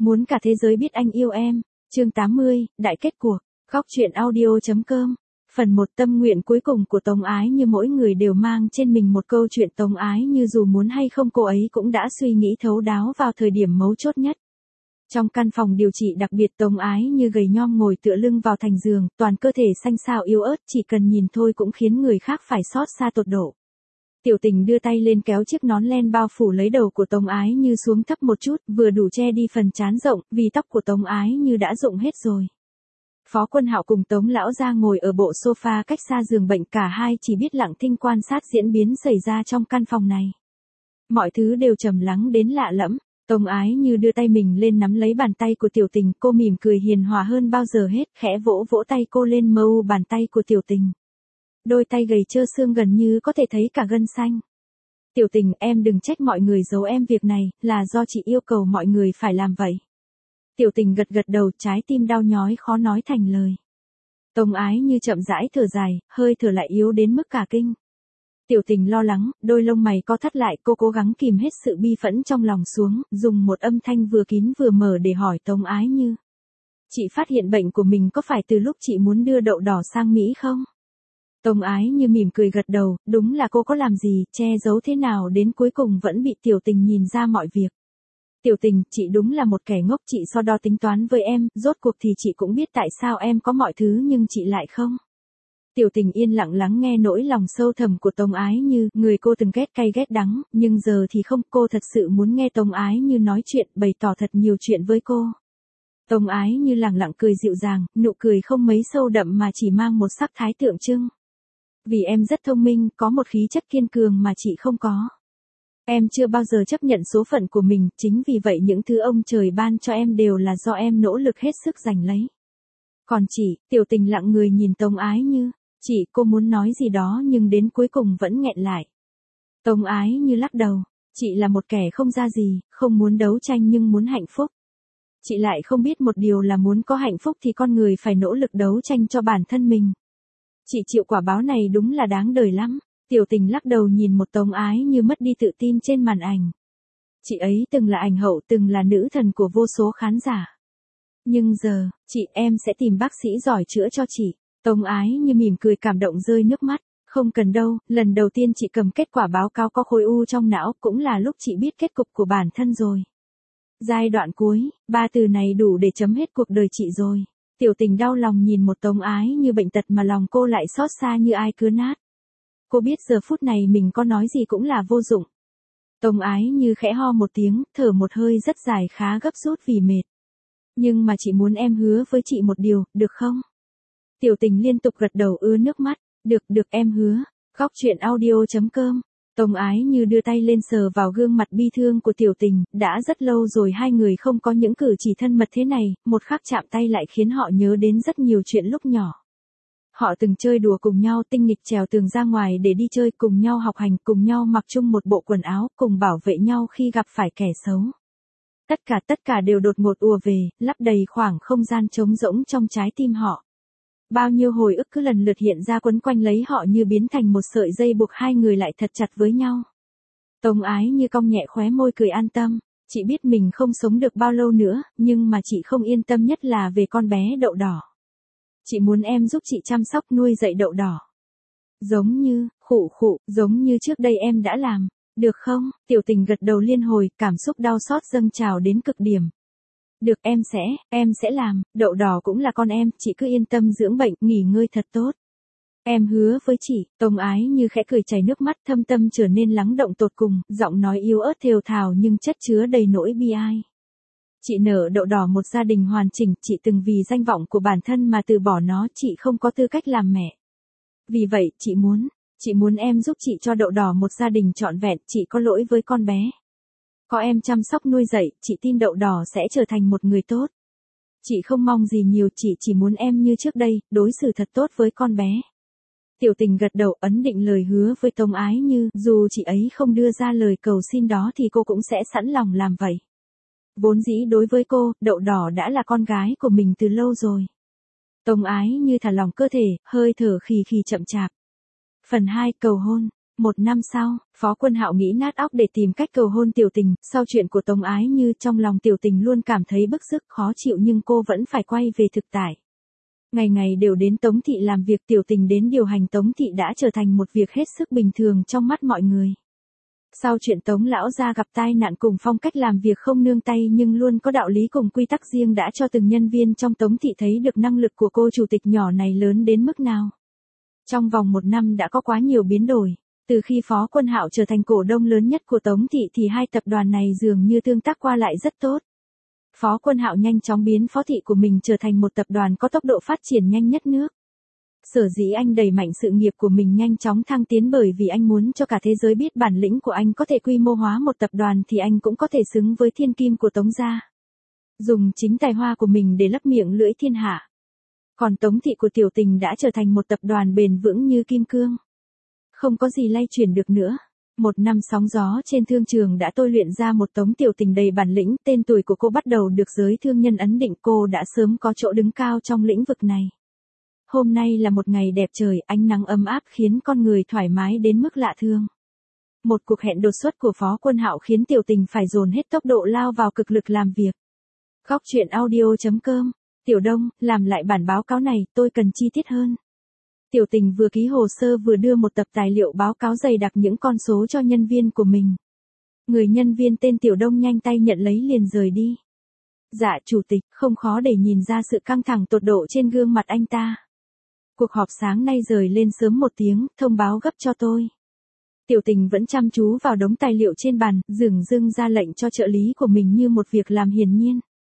Muốn cả thế giới biết anh yêu em. Chương 80, đại kết cuộc. Góc truyện audio.com. Phần 1. Tâm nguyện cuối cùng của Tống Ái Như. Mỗi người đều mang trên mình một câu chuyện. Tống Ái Như dù muốn hay không cô ấy cũng đã suy nghĩ thấu đáo vào thời điểm mấu chốt nhất. Trong căn phòng điều trị đặc biệt, Tống Ái Như gầy nhom ngồi tựa lưng vào thành giường, toàn cơ thể xanh xao yếu ớt, chỉ cần nhìn thôi cũng khiến người khác phải xót xa tột độ. Tiểu Tình đưa tay lên kéo chiếc nón len bao phủ lấy đầu của Tống Ái Như xuống thấp một chút, vừa đủ che đi phần trán rộng, vì tóc của Tống Ái Như đã rụng hết rồi. Phó Quân Hạo cùng Tống lão gia ngồi ở bộ sofa cách xa giường bệnh, cả hai chỉ biết lặng thinh quan sát diễn biến xảy ra trong căn phòng này. Mọi thứ đều trầm lắng đến lạ lẫm. Tống Ái Như đưa tay mình lên nắm lấy bàn tay của Tiểu Tình, cô mỉm cười hiền hòa hơn bao giờ hết, khẽ vỗ vỗ tay cô lên mờ u bàn tay của Tiểu Tình. Đôi tay gầy trơ xương gần như có thể thấy cả gân xanh. Tiểu Tình, em đừng trách mọi người giấu em việc này, là do chị yêu cầu mọi người phải làm vậy. Tiểu Tình gật gật đầu, trái tim đau nhói khó nói thành lời. Tống Ái Như chậm rãi thở dài, hơi thở lại yếu đến mức cả kinh. Tiểu Tình lo lắng, đôi lông mày co thắt lại, cô cố gắng kìm hết sự bi phẫn trong lòng xuống, dùng một âm thanh vừa kín vừa mở để hỏi Tống Ái Như. Chị phát hiện bệnh của mình có phải từ lúc chị muốn đưa đậu đỏ sang Mỹ không? Tống Ái Như mỉm cười gật đầu, đúng là cô có làm gì, che giấu thế nào đến cuối cùng vẫn bị Tiểu Tình nhìn ra mọi việc. Tiểu Tình, chị đúng là một kẻ ngốc, chị so đo tính toán với em, rốt cuộc thì chị cũng biết tại sao em có mọi thứ nhưng chị lại không. Tiểu Tình yên lặng lắng nghe nỗi lòng sâu thẳm của Tống Ái Như, người cô từng ghét cay ghét đắng, nhưng giờ thì không, cô thật sự muốn nghe Tống Ái Như nói chuyện, bày tỏ thật nhiều chuyện với cô. Tống Ái Như lẳng lặng cười dịu dàng, nụ cười không mấy sâu đậm mà chỉ mang một sắc thái tượng trưng. Vì em rất thông minh, có một khí chất kiên cường mà chị không có. Em chưa bao giờ chấp nhận số phận của mình, chính vì vậy những thứ ông trời ban cho em đều là do em nỗ lực hết sức giành lấy. Còn chị, Tiểu Tình lặng người nhìn Tống Ái Như. Chị, cô muốn nói gì đó nhưng đến cuối cùng vẫn nghẹn lại. Tống Ái Như lắc đầu. Chị là một kẻ không ra gì, không muốn đấu tranh nhưng muốn hạnh phúc. Chị lại không biết một điều là muốn có hạnh phúc thì con người phải nỗ lực đấu tranh cho bản thân mình. Chị chịu quả báo này đúng là đáng đời lắm. Tiểu Tình lắc đầu nhìn một Tống Ái Như mất đi tự tin trên màn ảnh. Chị ấy từng là ảnh hậu, từng là nữ thần của vô số khán giả. Nhưng giờ, em sẽ tìm bác sĩ giỏi chữa cho chị. Tống Ái Như mỉm cười cảm động rơi nước mắt. Không cần đâu, lần đầu tiên chị cầm kết quả báo cáo có khối u trong não, cũng là lúc chị biết kết cục của bản thân rồi. Giai đoạn cuối, 3 từ này đủ để chấm hết cuộc đời chị rồi. Tiểu Tình đau lòng nhìn một Tống Ái Như bệnh tật mà lòng cô lại xót xa như ai cứa nát. Cô biết giờ phút này mình có nói gì cũng là vô dụng. Tống Ái Như khẽ ho một tiếng, thở một hơi rất dài khá gấp rút vì mệt. Nhưng mà chị muốn em hứa với chị một điều, được không? Tiểu Tình liên tục gật đầu ứa nước mắt. Được em hứa. Góc truyện audio.com. Tống Ái Như đưa tay lên sờ vào gương mặt bi thương của Tiểu Tình, đã rất lâu rồi hai người không có những cử chỉ thân mật thế này, một khắc chạm tay lại khiến họ nhớ đến rất nhiều chuyện lúc nhỏ. Họ từng chơi đùa cùng nhau, tinh nghịch trèo tường ra ngoài để đi chơi, cùng nhau học hành, cùng nhau mặc chung một bộ quần áo, cùng bảo vệ nhau khi gặp phải kẻ xấu. Tất cả đều đột ngột ùa về, lấp đầy khoảng không gian trống rỗng trong trái tim họ. Bao nhiêu hồi ức cứ lần lượt hiện ra quấn quanh lấy họ như biến thành một sợi dây buộc hai người lại thật chặt với nhau. Tống Ái Như cong nhẹ khóe môi cười an tâm. Chị biết mình không sống được bao lâu nữa, nhưng mà chị không yên tâm nhất là về con bé đậu đỏ. Chị muốn em giúp chị chăm sóc nuôi dạy đậu đỏ. Giống như trước đây em đã làm, được không? Tiểu Tình gật đầu liên hồi, cảm xúc đau xót dâng trào đến cực điểm. Được, em sẽ làm, đậu đỏ cũng là con em, chị cứ yên tâm dưỡng bệnh, nghỉ ngơi thật tốt. Em hứa với chị. Tống Ái Như khẽ cười chảy nước mắt, thâm tâm trở nên lắng động tột cùng, giọng nói yếu ớt thều thào nhưng chất chứa đầy nỗi bi ai. Chị nợ đậu đỏ một gia đình hoàn chỉnh, chị từng vì danh vọng của bản thân mà từ bỏ nó, chị không có tư cách làm mẹ. Vì vậy, chị muốn em giúp chị cho đậu đỏ một gia đình trọn vẹn, chị có lỗi với con bé. Có em chăm sóc nuôi dạy, chị tin đậu đỏ sẽ trở thành một người tốt. Chị không mong gì nhiều, chị chỉ muốn em như trước đây, đối xử thật tốt với con bé. Tiểu Tình gật đầu ấn định lời hứa với Tống Ái Như, dù chị ấy không đưa ra lời cầu xin đó thì cô cũng sẽ sẵn lòng làm vậy. Vốn dĩ đối với cô, đậu đỏ đã là con gái của mình từ lâu rồi. Tống Ái Như thả lỏng cơ thể, hơi thở khì khì chậm chạp. Phần 2, cầu hôn. Một năm sau, Phó Quân Hạo nghĩ nát óc để tìm cách cầu hôn Tiểu Tình, sau chuyện của Tống Ái Như trong lòng Tiểu Tình luôn cảm thấy bức rứt khó chịu nhưng cô vẫn phải quay về thực tại. Ngày ngày đều đến Tống Thị làm việc, Tiểu Tình đến điều hành Tống Thị đã trở thành một việc hết sức bình thường trong mắt mọi người. Sau chuyện Tống lão gia gặp tai nạn cùng phong cách làm việc không nương tay nhưng luôn có đạo lý cùng quy tắc riêng đã cho từng nhân viên trong Tống Thị thấy được năng lực của cô chủ tịch nhỏ này lớn đến mức nào. Trong vòng một năm đã có quá nhiều biến đổi. Từ khi Phó Quân Hạo trở thành cổ đông lớn nhất của Tống Thị thì hai tập đoàn này dường như tương tác qua lại rất tốt. Phó Quân Hạo nhanh chóng biến Phó Thị của mình trở thành một tập đoàn có tốc độ phát triển nhanh nhất nước. Sở dĩ anh đẩy mạnh sự nghiệp của mình nhanh chóng thăng tiến bởi vì anh muốn cho cả thế giới biết bản lĩnh của anh có thể quy mô hóa một tập đoàn thì anh cũng có thể xứng với thiên kim của Tống gia. Dùng chính tài hoa của mình để lấp miệng lưỡi thiên hạ. Còn Tống Thị của Tiểu Tình đã trở thành một tập đoàn bền vững như kim cương. Không có gì lay chuyển được nữa. Một năm sóng gió trên thương trường đã tôi luyện ra một Tống Tiểu Tình đầy bản lĩnh, tên tuổi của cô bắt đầu được giới thương nhân ấn định, cô đã sớm có chỗ đứng cao trong lĩnh vực này. Hôm nay là một ngày đẹp trời, ánh nắng ấm áp khiến con người thoải mái đến mức lạ thường. Một cuộc hẹn đột xuất của Phó Quân Hạo khiến Tiểu Tình phải dồn hết tốc độ lao vào cực lực làm việc. Góc truyện audio.com. Tiểu Đông, làm lại bản báo cáo này, tôi cần chi tiết hơn. Tiểu Tình vừa ký hồ sơ vừa đưa một tập tài liệu báo cáo dày đặc những con số cho nhân viên của mình. Người nhân viên tên Tiểu Đông nhanh tay nhận lấy liền rời đi. Dạ chủ tịch, không khó để nhìn ra sự căng thẳng tột độ trên gương mặt anh ta. Cuộc họp sáng nay rời lên sớm một tiếng, thông báo gấp cho tôi. Tiểu Tình vẫn chăm chú vào đống tài liệu trên bàn, dửng dưng ra lệnh cho trợ lý của mình như một việc làm hiển nhiên.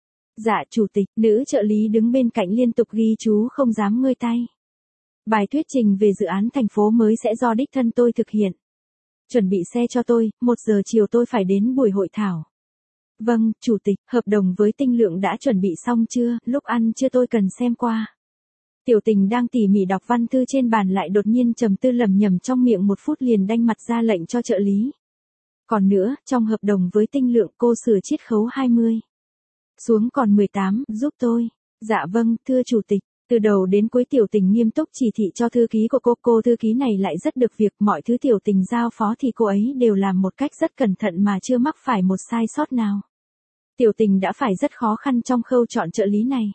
Dạ chủ tịch, nữ trợ lý đứng bên cạnh liên tục ghi chú không dám ngơi tay. Bài thuyết trình về dự án thành phố mới sẽ do đích thân tôi thực hiện. Chuẩn bị xe cho tôi, 1 giờ chiều tôi phải đến buổi hội thảo. Vâng, chủ tịch, hợp đồng với Tinh Lượng đã chuẩn bị xong chưa, lúc ăn trưa tôi cần xem qua. Tiểu Tình đang tỉ mỉ đọc văn thư trên bàn lại đột nhiên trầm tư lẩm nhẩm trong miệng một phút liền đanh mặt ra lệnh cho trợ lý. Còn nữa, trong hợp đồng với Tinh Lượng cô sửa chiết khấu 20. Xuống còn 18, giúp tôi. Dạ vâng, thưa chủ tịch. Từ đầu đến cuối Tiểu Tình nghiêm túc chỉ thị cho thư ký của cô thư ký này lại rất được việc, mọi thứ Tiểu Tình giao phó thì cô ấy đều làm một cách rất cẩn thận mà chưa mắc phải một sai sót nào. Tiểu Tình đã phải rất khó khăn trong khâu chọn trợ lý này.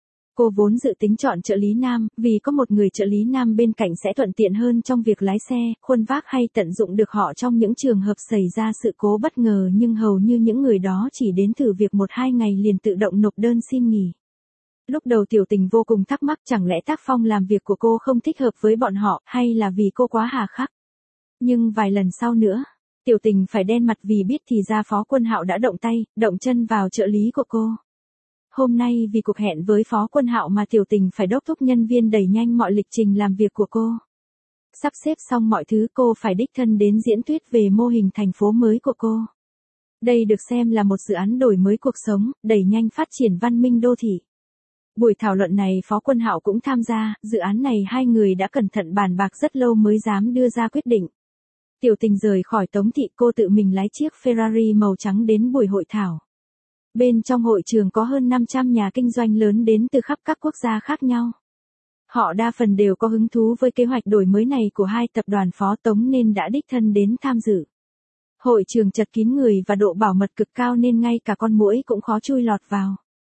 Cô vốn dự tính chọn trợ lý nam, vì có một người trợ lý nam bên cạnh sẽ thuận tiện hơn trong việc lái xe, khuân vác hay tận dụng được họ trong những trường hợp xảy ra sự cố bất ngờ, nhưng hầu như những người đó chỉ đến thử việc 1-2 ngày liền tự động nộp đơn xin nghỉ. Lúc đầu Tiểu Tình vô cùng thắc mắc chẳng lẽ tác phong làm việc của cô không thích hợp với bọn họ, hay là vì cô quá hà khắc. Nhưng vài lần sau nữa, Tiểu Tình phải đen mặt vì biết thì ra Phó Quân Hạo đã động tay, động chân vào trợ lý của cô. Hôm nay vì cuộc hẹn với Phó Quân Hạo mà Tiểu Tình phải đốc thúc nhân viên đẩy nhanh mọi lịch trình làm việc của cô. Sắp xếp xong mọi thứ cô phải đích thân đến diễn thuyết về mô hình thành phố mới của cô. Đây được xem là một dự án đổi mới cuộc sống, đẩy nhanh phát triển văn minh đô thị. Buổi thảo luận này Phó Quân Hạo cũng tham gia, dự án này hai người đã cẩn thận bàn bạc rất lâu mới dám đưa ra quyết định. Tiểu Tình rời khỏi Tống Thị, cô tự mình lái chiếc Ferrari màu trắng đến buổi hội thảo. Bên trong hội trường có hơn 500 nhà kinh doanh lớn đến từ khắp các quốc gia khác nhau. Họ đa phần đều có hứng thú với kế hoạch đổi mới này của hai tập đoàn Phó Tống nên đã đích thân đến tham dự. Hội trường chật kín người và độ bảo mật cực cao nên ngay cả con muỗi cũng khó chui lọt vào.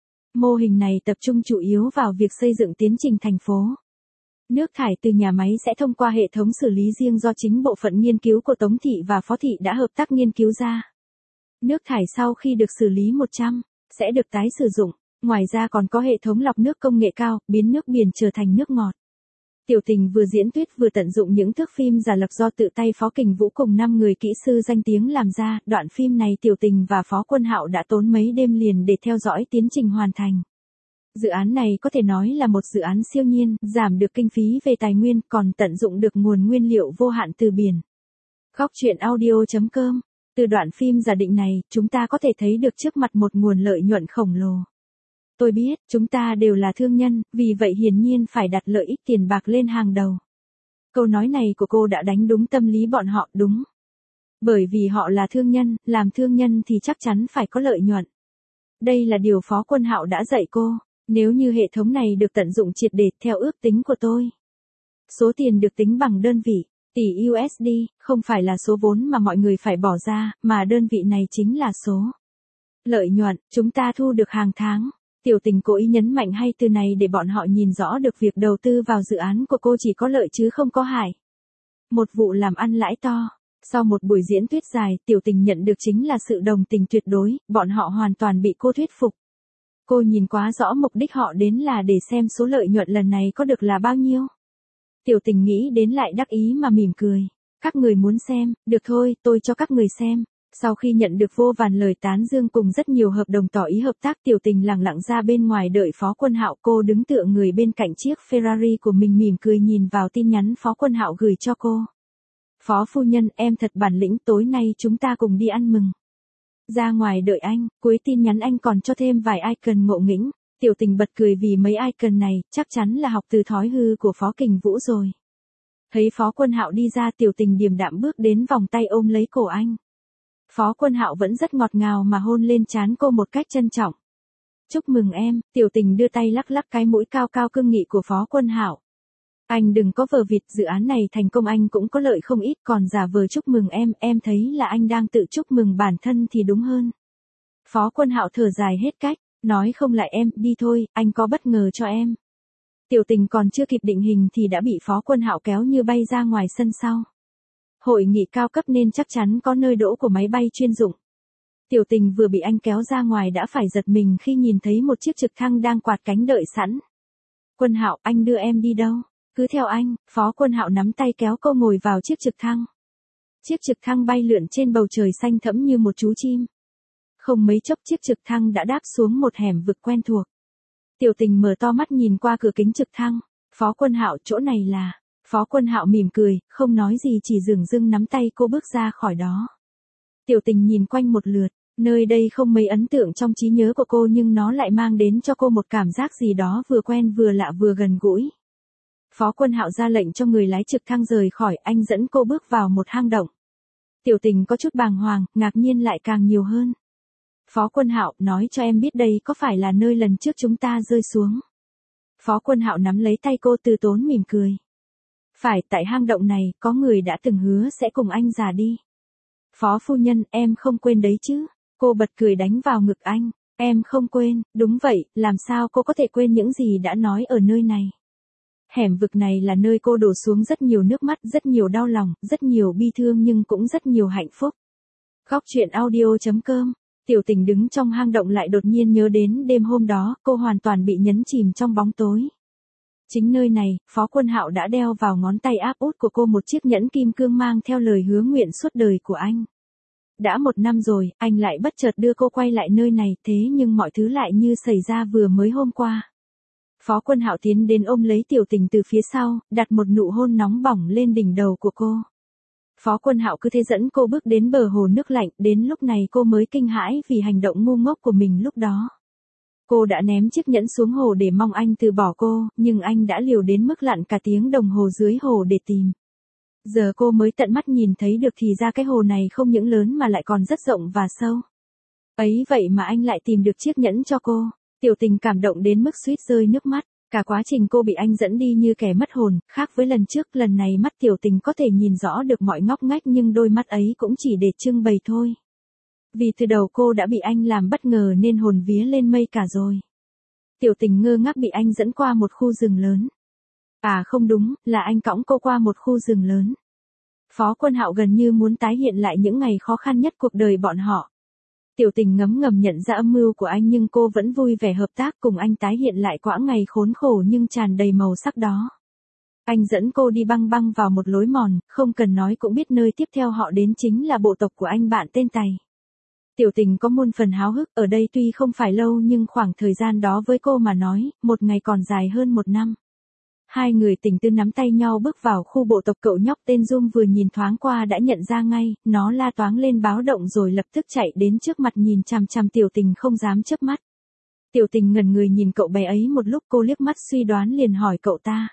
Mô hình này tập trung chủ yếu vào việc xây dựng tiến trình thành phố. Nước thải từ nhà máy sẽ thông qua hệ thống xử lý riêng do chính bộ phận nghiên cứu của Tống Thị và Phó Thị đã hợp tác nghiên cứu ra. Nước thải sau khi được xử lý 100, sẽ được tái sử dụng. Ngoài ra còn có hệ thống lọc nước công nghệ cao, biến nước biển trở thành nước ngọt. Tiểu Tình vừa diễn thuyết vừa tận dụng những thước phim giả lập do tự tay Phó Kình Vũ cùng 5 người kỹ sư danh tiếng làm ra. Đoạn phim này Tiểu Tình và Phó Quân Hạo đã tốn mấy đêm liền để theo dõi tiến trình hoàn thành. Dự án này có thể nói là một dự án siêu nhiên, giảm được kinh phí về tài nguyên, còn tận dụng được nguồn nguyên liệu vô hạn từ biển. Góc truyện audio.com. Từ đoạn phim giả định này, chúng ta có thể thấy được trước mặt một nguồn lợi nhuận khổng lồ. Tôi biết, chúng ta đều là thương nhân, vì vậy hiển nhiên phải đặt lợi ích tiền bạc lên hàng đầu. Câu nói này của cô đã đánh đúng tâm lý bọn họ, đúng. Bởi vì họ là thương nhân, làm thương nhân thì chắc chắn phải có lợi nhuận. Đây là điều Phó Quân Hạo đã dạy cô, nếu như hệ thống này được tận dụng triệt để theo ước tính của tôi. Số tiền được tính bằng đơn vị, Tỷ USD, không phải là số vốn mà mọi người phải bỏ ra, mà đơn vị này chính là số lợi nhuận, chúng ta thu được hàng tháng. Tiểu Tình cố ý nhấn mạnh hai từ này để bọn họ nhìn rõ được việc đầu tư vào dự án của cô chỉ có lợi chứ không có hại. Một vụ làm ăn lãi to. Sau một buổi diễn thuyết dài, Tiểu Tình nhận được chính là sự đồng tình tuyệt đối, bọn họ hoàn toàn bị cô thuyết phục. Cô nhìn quá rõ mục đích họ đến là để xem số lợi nhuận lần này có được là bao nhiêu. Tiểu Tình nghĩ đến lại đắc ý mà mỉm cười. Các người muốn xem, được thôi, tôi cho các người xem. Sau khi nhận được vô vàn lời tán dương cùng rất nhiều hợp đồng tỏ ý hợp tác, Tiểu Tình lẳng lặng ra bên ngoài đợi Phó Quân Hạo. Cô đứng tựa người bên cạnh chiếc Ferrari của mình mỉm cười nhìn vào tin nhắn Phó Quân Hạo gửi cho cô. Phó phu nhân, em thật bản lĩnh, tối nay chúng ta cùng đi ăn mừng. Ra ngoài đợi anh, cuối tin nhắn anh còn cho thêm vài icon ngộ nghĩnh. Tiểu Tình bật cười vì mấy icon này, chắc chắn là học từ thói hư của Phó Kình Vũ rồi. Thấy Phó Quân Hạo đi ra, Tiểu Tình điềm đạm bước đến vòng tay ôm lấy cổ anh. Phó Quân Hạo vẫn rất ngọt ngào mà hôn lên trán cô một cách trân trọng. Chúc mừng em, Tiểu Tình đưa tay lắc lắc cái mũi cao cao cương nghị của Phó Quân Hạo. Anh đừng có vờ vịt, dự án này thành công anh cũng có lợi không ít, còn giả vờ chúc mừng em thấy là anh đang tự chúc mừng bản thân thì đúng hơn. Phó Quân Hạo thở dài hết cách, nói không lại em, đi thôi, anh có bất ngờ cho em. Tiểu Tình còn chưa kịp định hình thì đã bị Phó Quân Hạo kéo như bay ra ngoài sân sau. Hội nghị cao cấp nên chắc chắn có nơi đỗ của máy bay chuyên dụng. Tiểu Tình vừa bị anh kéo ra ngoài đã phải giật mình khi nhìn thấy một chiếc trực thăng đang quạt cánh đợi sẵn. Quân Hạo, anh đưa em đi đâu? Cứ theo anh. Phó Quân Hạo nắm tay kéo cô ngồi vào chiếc trực thăng. Chiếc trực thăng bay lượn trên bầu trời xanh thẫm như một chú chim. Không mấy chốc chiếc trực thăng đã đáp xuống một hẻm vực quen thuộc. Tiểu Tình mở to mắt nhìn qua cửa kính trực thăng. Phó Quân Hạo, chỗ này là... Phó Quân Hạo mỉm cười, không nói gì chỉ dửng dưng nắm tay cô bước ra khỏi đó. Tiểu Tình nhìn quanh một lượt, nơi đây không mấy ấn tượng trong trí nhớ của cô nhưng nó lại mang đến cho cô một cảm giác gì đó vừa quen vừa lạ vừa gần gũi. Phó Quân Hạo ra lệnh cho người lái trực thăng rời khỏi, anh dẫn cô bước vào một hang động. Tiểu Tình có chút bàng hoàng, ngạc nhiên lại càng nhiều hơn. Phó Quân Hạo, nói cho em biết đây có phải là nơi lần trước chúng ta rơi xuống. Phó Quân Hạo nắm lấy tay cô từ tốn mỉm cười. Phải, tại hang động này, có người đã từng hứa sẽ cùng anh già đi. Phó phu nhân, em không quên đấy chứ. Cô bật cười đánh vào ngực anh. Em không quên, đúng vậy, làm sao cô có thể quên những gì đã nói ở nơi này. Hẻm vực này là nơi cô đổ xuống rất nhiều nước mắt, rất nhiều đau lòng, rất nhiều bi thương nhưng cũng rất nhiều hạnh phúc. Góc truyện audio.com. Tiểu Tình đứng trong hang động lại đột nhiên nhớ đến đêm hôm đó, cô hoàn toàn bị nhấn chìm trong bóng tối. Chính nơi này, Phó Quân Hạo đã đeo vào ngón tay áp út của cô một chiếc nhẫn kim cương mang theo lời hứa nguyện suốt đời của anh. Đã 1 năm rồi, anh lại bất chợt đưa cô quay lại nơi này, thế nhưng mọi thứ lại như xảy ra vừa mới hôm qua. Phó Quân Hạo tiến đến ôm lấy Tiểu Tình từ phía sau, đặt một nụ hôn nóng bỏng lên đỉnh đầu của cô. Phó Quân Hạo cứ thế dẫn cô bước đến bờ hồ nước lạnh, đến lúc này cô mới kinh hãi vì hành động ngu ngốc của mình lúc đó. Cô đã ném chiếc nhẫn xuống hồ để mong anh từ bỏ cô, nhưng anh đã liều đến mức lặn cả tiếng đồng hồ dưới hồ để tìm. Giờ cô mới tận mắt nhìn thấy được thì ra cái hồ này không những lớn mà lại còn rất rộng và sâu. Ấy vậy mà anh lại tìm được chiếc nhẫn cho cô. Tiểu Tình cảm động đến mức suýt rơi nước mắt. Cả quá trình cô bị anh dẫn đi như kẻ mất hồn, khác với lần trước, lần này mắt Tiểu Tình có thể nhìn rõ được mọi ngóc ngách nhưng đôi mắt ấy cũng chỉ để trưng bày thôi. Vì từ đầu cô đã bị anh làm bất ngờ nên hồn vía lên mây cả rồi. Tiểu Tình ngơ ngác bị anh dẫn qua một khu rừng lớn. À không đúng, là anh cõng cô qua một khu rừng lớn. Phó Quân Hạo gần như muốn tái hiện lại những ngày khó khăn nhất cuộc đời bọn họ. Tiểu Tình ngấm ngầm nhận ra âm mưu của anh nhưng cô vẫn vui vẻ hợp tác cùng anh tái hiện lại quãng ngày khốn khổ nhưng tràn đầy màu sắc đó. Anh dẫn cô đi băng băng vào một lối mòn, không cần nói cũng biết nơi tiếp theo họ đến chính là bộ tộc của anh bạn tên Tày. Tiểu Tình có muôn phần háo hức, ở đây tuy không phải lâu nhưng khoảng thời gian đó với cô mà nói, một ngày còn dài hơn 1 năm. Hai người tình tư nắm tay nhau bước vào khu bộ tộc. Cậu nhóc tên Dung vừa nhìn thoáng qua đã nhận ra ngay, nó la toáng lên báo động rồi lập tức chạy đến trước mặt nhìn chằm chằm Tiểu Tình không dám chớp mắt. Tiểu Tình ngẩn người nhìn cậu bé ấy một lúc, cô liếc mắt suy đoán liền hỏi cậu ta.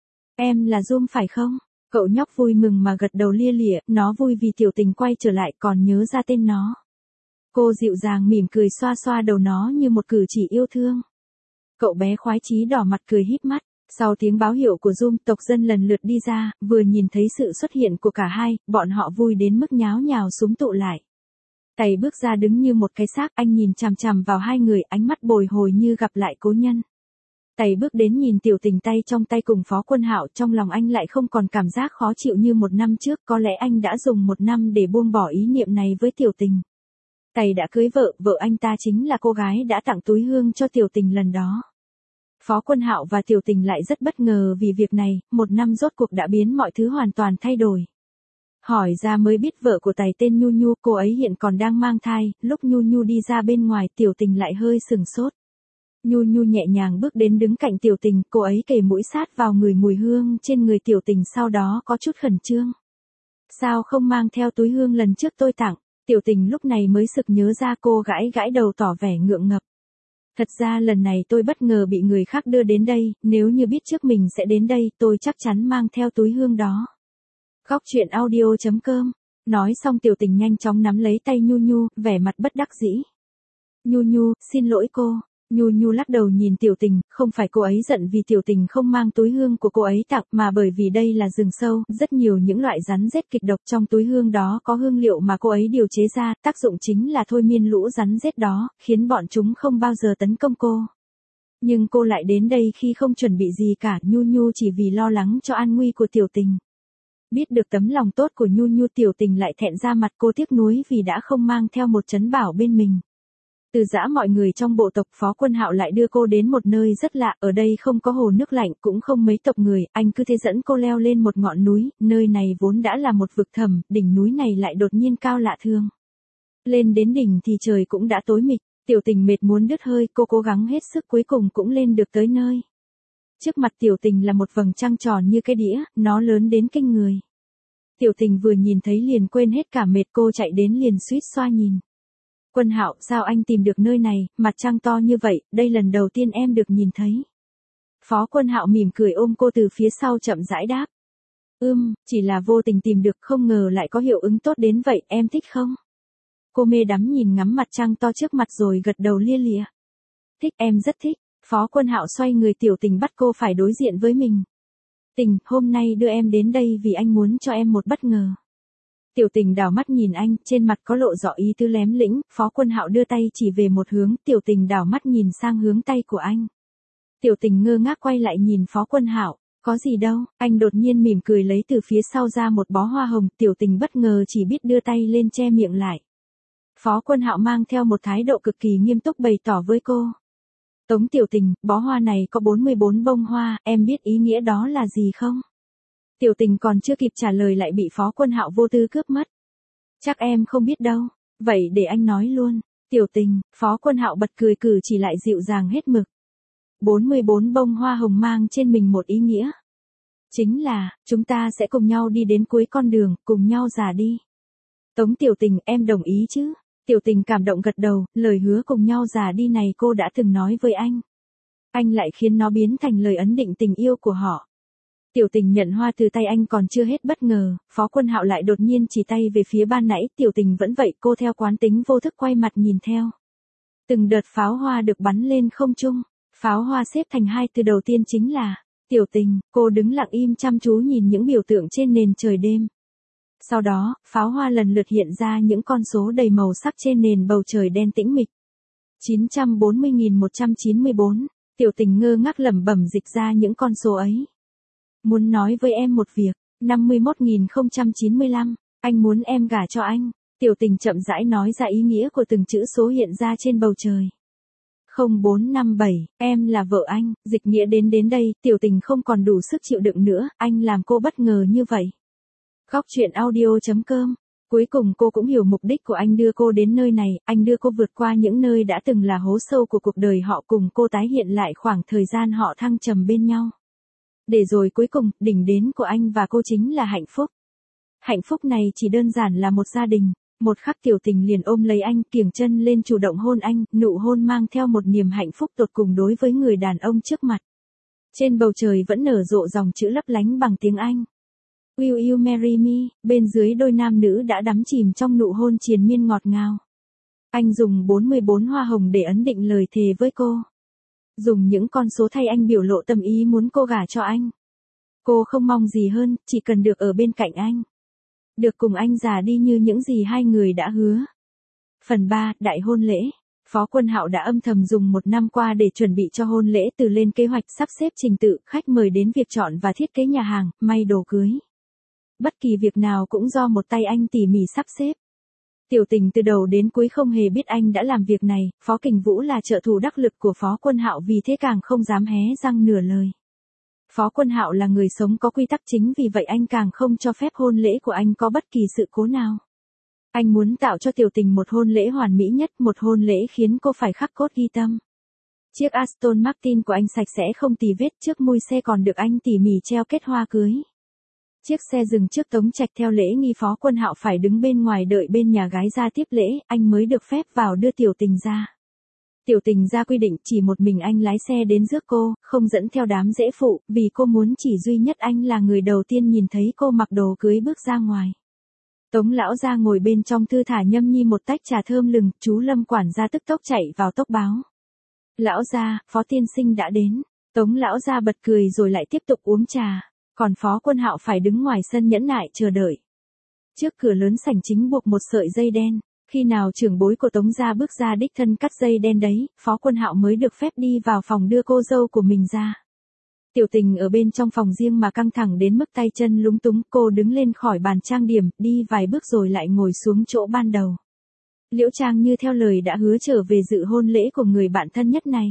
Em là Dung phải không? Cậu nhóc vui mừng mà gật đầu lia lịa, nó vui vì Tiểu Tình quay trở lại còn nhớ ra tên nó. Cô dịu dàng mỉm cười xoa xoa đầu nó như một cử chỉ yêu thương. Cậu bé khoái chí đỏ mặt cười híp mắt. Sau tiếng báo hiệu của Zoom, tộc dân lần lượt đi ra, vừa nhìn thấy sự xuất hiện của cả hai, bọn họ vui đến mức nháo nhào súm tụ lại. Tày bước ra đứng như một cái xác, anh nhìn chằm chằm vào hai người, ánh mắt bồi hồi như gặp lại cố nhân. Tày bước đến nhìn Tiểu Tình tay trong tay cùng Phó Quân Hạo, trong lòng anh lại không còn cảm giác khó chịu như một năm trước, có lẽ anh đã dùng một năm để buông bỏ ý niệm này với Tiểu Tình. Tày đã cưới vợ, vợ anh ta chính là cô gái đã tặng túi hương cho Tiểu Tình lần đó. Phó Quân Hạo và Tiểu Tình lại rất bất ngờ vì việc này, một năm rốt cuộc đã biến mọi thứ hoàn toàn thay đổi. Hỏi ra mới biết vợ của Tày tên Nhu Nhu, cô ấy hiện còn đang mang thai, lúc Nhu Nhu đi ra bên ngoài Tiểu Tình lại hơi sừng sốt. Nhu Nhu nhẹ nhàng bước đến đứng cạnh Tiểu Tình, cô ấy kề mũi sát vào người mùi hương trên người Tiểu Tình, sau đó có chút khẩn trương. Sao không mang theo túi hương lần trước tôi tặng? Tiểu Tình lúc này mới sực nhớ ra, cô gãi gãi đầu tỏ vẻ ngượng ngập. Thật ra lần này tôi bất ngờ bị người khác đưa đến đây, nếu như biết trước mình sẽ đến đây, tôi chắc chắn mang theo túi hương đó. Góc truyện audio.com. Nói xong Tiểu Tình nhanh chóng nắm lấy tay Nhu Nhu, vẻ mặt bất đắc dĩ. Nhu Nhu, xin lỗi cô. Nhu Nhu lắc đầu nhìn Tiểu Tình, không phải cô ấy giận vì Tiểu Tình không mang túi hương của cô ấy tặng, mà bởi vì đây là rừng sâu, rất nhiều những loại rắn rết kịch độc, trong túi hương đó có hương liệu mà cô ấy điều chế ra, tác dụng chính là thôi miên lũ rắn rết đó, khiến bọn chúng không bao giờ tấn công cô. Nhưng cô lại đến đây khi không chuẩn bị gì cả, Nhu Nhu chỉ vì lo lắng cho an nguy của Tiểu Tình. Biết được tấm lòng tốt của Nhu Nhu, Tiểu Tình lại thẹn ra mặt, cô tiếc nuối vì đã không mang theo một trấn bảo bên mình. Từ giã mọi người trong bộ tộc, Phó Quân Hạo lại đưa cô đến một nơi rất lạ, ở đây không có hồ nước lạnh, cũng không mấy tộc người, anh cứ thế dẫn cô leo lên một ngọn núi, nơi này vốn đã là một vực thẳm, đỉnh núi này lại đột nhiên cao lạ thường. Lên đến đỉnh thì trời cũng đã tối mịt, Tiểu Tình mệt muốn đứt hơi, cô cố gắng hết sức cuối cùng cũng lên được tới nơi. Trước mặt Tiểu Tình là một vầng trăng tròn như cái đĩa, nó lớn đến kinh người. Tiểu Tình vừa nhìn thấy liền quên hết cả mệt, cô chạy đến liền suýt xoa nhìn. Quân Hạo, sao anh tìm được nơi này, mặt trăng to như vậy, đây lần đầu tiên em được nhìn thấy. Phó Quân Hạo mỉm cười ôm cô từ phía sau chậm rãi đáp. Chỉ là vô tình tìm được, không ngờ lại có hiệu ứng tốt đến vậy, em thích không? Cô mê đắm nhìn ngắm mặt trăng to trước mặt rồi gật đầu lia lịa. Thích, em rất thích. Phó Quân Hạo xoay người, Tiểu Tình bắt cô phải đối diện với mình. Tình, hôm nay đưa em đến đây vì anh muốn cho em một bất ngờ. Tiểu Tình đảo mắt nhìn anh, trên mặt có lộ rõ ý tứ lém lĩnh, Phó Quân Hạo đưa tay chỉ về một hướng, Tiểu Tình đảo mắt nhìn sang hướng tay của anh. Tiểu Tình ngơ ngác quay lại nhìn Phó Quân Hạo, có gì đâu, anh đột nhiên mỉm cười lấy từ phía sau ra một bó hoa hồng, Tiểu Tình bất ngờ chỉ biết đưa tay lên che miệng lại. Phó Quân Hạo mang theo một thái độ cực kỳ nghiêm túc bày tỏ với cô. Tống Tiểu Tình, bó hoa này có 44 bông hoa, em biết ý nghĩa đó là gì không? Tiểu Tình còn chưa kịp trả lời lại bị Phó Quân Hạo vô tư cướp mất. Chắc em không biết đâu, vậy để anh nói luôn. Tiểu Tình, Phó Quân Hạo bật cười, cử chỉ lại dịu dàng hết mực. 44 bông hoa hồng mang trên mình một ý nghĩa. Chính là, chúng ta sẽ cùng nhau đi đến cuối con đường, cùng nhau già đi. Tống Tiểu Tình, em đồng ý chứ? Tiểu Tình cảm động gật đầu, lời hứa cùng nhau già đi này cô đã từng nói với anh. Anh lại khiến nó biến thành lời ấn định tình yêu của họ. Tiểu Tình nhận hoa từ tay anh còn chưa hết bất ngờ, Phó Quân Hạo lại đột nhiên chỉ tay về phía ban nãy, Tiểu Tình vẫn vậy, cô theo quán tính vô thức quay mặt nhìn theo. Từng đợt pháo hoa được bắn lên không trung, pháo hoa xếp thành hai, từ đầu tiên chính là Tiểu Tình, cô đứng lặng im chăm chú nhìn những biểu tượng trên nền trời đêm. Sau đó, pháo hoa lần lượt hiện ra những con số đầy màu sắc trên nền bầu trời đen tĩnh mịch. 940.194, Tiểu Tình ngơ ngác lẩm bẩm dịch ra những con số ấy. Muốn nói với em một việc, 51.095, anh muốn em gả cho anh. Tiểu Tình chậm rãi nói ra ý nghĩa của từng chữ số hiện ra trên bầu trời. 0457, em là vợ anh, dịch nghĩa đến đây, Tiểu Tình không còn đủ sức chịu đựng nữa, anh làm cô bất ngờ như vậy. Góc truyện audio.com. Cuối cùng cô cũng hiểu mục đích của anh đưa cô đến nơi này, anh đưa cô vượt qua những nơi đã từng là hố sâu của cuộc đời họ, cùng cô tái hiện lại khoảng thời gian họ thăng trầm bên nhau. Để rồi cuối cùng, đỉnh đến của anh và cô chính là hạnh phúc. Hạnh phúc này chỉ đơn giản là một gia đình. Một khắc Tiểu Tình liền ôm lấy anh, kiềng chân lên chủ động hôn anh, nụ hôn mang theo một niềm hạnh phúc tột cùng đối với người đàn ông trước mặt. Trên bầu trời vẫn nở rộ dòng chữ lấp lánh bằng tiếng Anh. Will you marry me? Bên dưới đôi nam nữ đã đắm chìm trong nụ hôn triền miên ngọt ngào. Anh dùng 44 hoa hồng để ấn định lời thề với cô. Dùng những con số thay anh biểu lộ tâm ý muốn cô gả cho anh. Cô không mong gì hơn, chỉ cần được ở bên cạnh anh. Được cùng anh già đi như những gì hai người đã hứa. Phần 3, Đại hôn lễ. Phó Quân Hạo đã âm thầm dùng 1 năm qua để chuẩn bị cho hôn lễ, từ lên kế hoạch, sắp xếp trình tự, khách mời đến việc chọn và thiết kế nhà hàng, may đồ cưới. Bất kỳ việc nào cũng do một tay anh tỉ mỉ sắp xếp. Tiểu Tình từ đầu đến cuối không hề biết anh đã làm việc này, Phó Kình Vũ là trợ thủ đắc lực của Phó Quân Hạo, vì thế càng không dám hé răng nửa lời. Phó Quân Hạo là người sống có quy tắc, chính vì vậy anh càng không cho phép hôn lễ của anh có bất kỳ sự cố nào. Anh muốn tạo cho Tiểu Tình một hôn lễ hoàn mỹ nhất, một hôn lễ khiến cô phải khắc cốt ghi tâm. Chiếc Aston Martin của anh sạch sẽ không tì vết, trước mui xe còn được anh tỉ mỉ treo kết hoa cưới. Chiếc xe dừng trước Tống Trạch, theo lễ nghi Phó Quân Hạo phải đứng bên ngoài đợi bên nhà gái ra tiếp lễ, anh mới được phép vào đưa Tiểu Tình ra. Tiểu Tình ra quy định chỉ một mình anh lái xe đến rước cô, không dẫn theo đám rễ phụ, vì cô muốn chỉ duy nhất anh là người đầu tiên nhìn thấy cô mặc đồ cưới bước ra ngoài. Tống lão gia ngồi bên trong thư thả nhâm nhi một tách trà thơm lừng, chú Lâm quản gia tức tốc chạy vào tốc báo. Lão gia, Phó tiên sinh đã đến. Tống lão gia bật cười rồi lại tiếp tục uống trà, còn Phó Quân Hạo phải đứng ngoài sân nhẫn nại chờ đợi. Trước cửa lớn sảnh chính buộc một sợi dây đen, khi nào trưởng bối của Tống gia bước ra đích thân cắt dây đen đấy, Phó Quân Hạo mới được phép đi vào phòng đưa cô dâu của mình ra. Tiểu Tình ở bên trong phòng riêng mà căng thẳng đến mức tay chân lúng túng, cô đứng lên khỏi bàn trang điểm, đi vài bước rồi lại ngồi xuống chỗ ban đầu. Liễu Trang như theo lời đã hứa trở về dự hôn lễ của người bạn thân nhất này.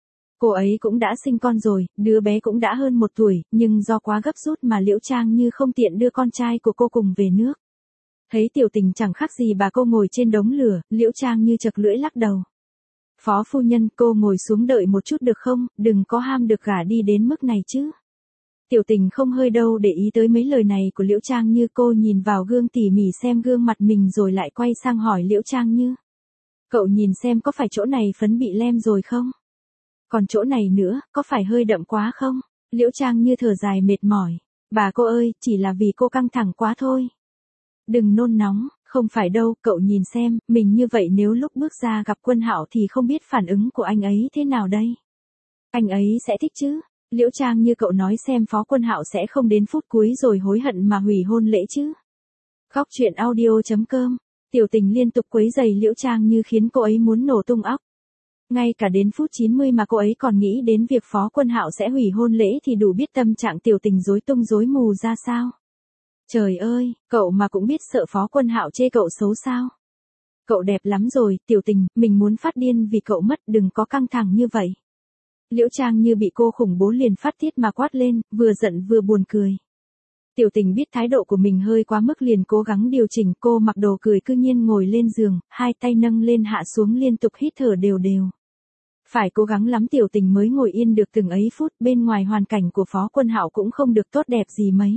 Cô ấy cũng đã sinh con rồi, đứa bé cũng đã hơn 1 tuổi, nhưng do quá gấp rút mà Liễu Trang như không tiện đưa con trai của cô cùng về nước. Thấy Tiểu Tình chẳng khác gì bà cô ngồi trên đống lửa, Liễu Trang như chật lưỡi lắc đầu. Phó phu nhân, cô ngồi xuống đợi một chút được không, đừng có ham được gả đi đến mức này chứ. Tiểu Tình không hơi đâu để ý tới mấy lời này của Liễu Trang Như, cô nhìn vào gương tỉ mỉ xem gương mặt mình rồi lại quay sang hỏi Liễu Trang Như. Cậu nhìn xem có phải chỗ này phấn bị lem rồi không? Còn chỗ này nữa, có phải hơi đậm quá không? Liễu Trang Như thở dài mệt mỏi. Bà cô ơi, chỉ là vì cô căng thẳng quá thôi. Đừng nôn nóng, không phải đâu, cậu nhìn xem, mình như vậy nếu lúc bước ra gặp Quân Hạo thì không biết phản ứng của anh ấy thế nào đây. Anh ấy sẽ thích chứ? Liễu Trang Như, cậu nói xem Phó Quân Hạo sẽ không đến phút cuối rồi hối hận mà hủy hôn lễ chứ? Khóc chuyện audio.com. Tiểu Tình liên tục quấy rầy Liễu Trang Như khiến cô ấy muốn nổ tung óc. Ngay cả đến phút 90 mà cô ấy còn nghĩ đến việc Phó Quân Hạo sẽ hủy hôn lễ thì đủ biết tâm trạng Tiểu Tình rối tung rối mù ra sao. Trời ơi, cậu mà cũng biết sợ Phó Quân Hạo chê cậu xấu sao? Cậu đẹp lắm rồi, Tiểu Tình, mình muốn phát điên vì cậu mất, đừng có căng thẳng như vậy. Liễu Trang Như bị cô khủng bố liền phát tiết mà quát lên, vừa giận vừa buồn cười. Tiểu Tình biết thái độ của mình hơi quá mức liền cố gắng điều chỉnh, cô mặc đồ cười cư nhiên ngồi lên giường, hai tay nâng lên hạ xuống liên tục hít thở đều đều. Phải cố gắng lắm Tiểu Tình mới ngồi yên được từng ấy phút, bên ngoài hoàn cảnh của Phó Quân Hạo cũng không được tốt đẹp gì mấy.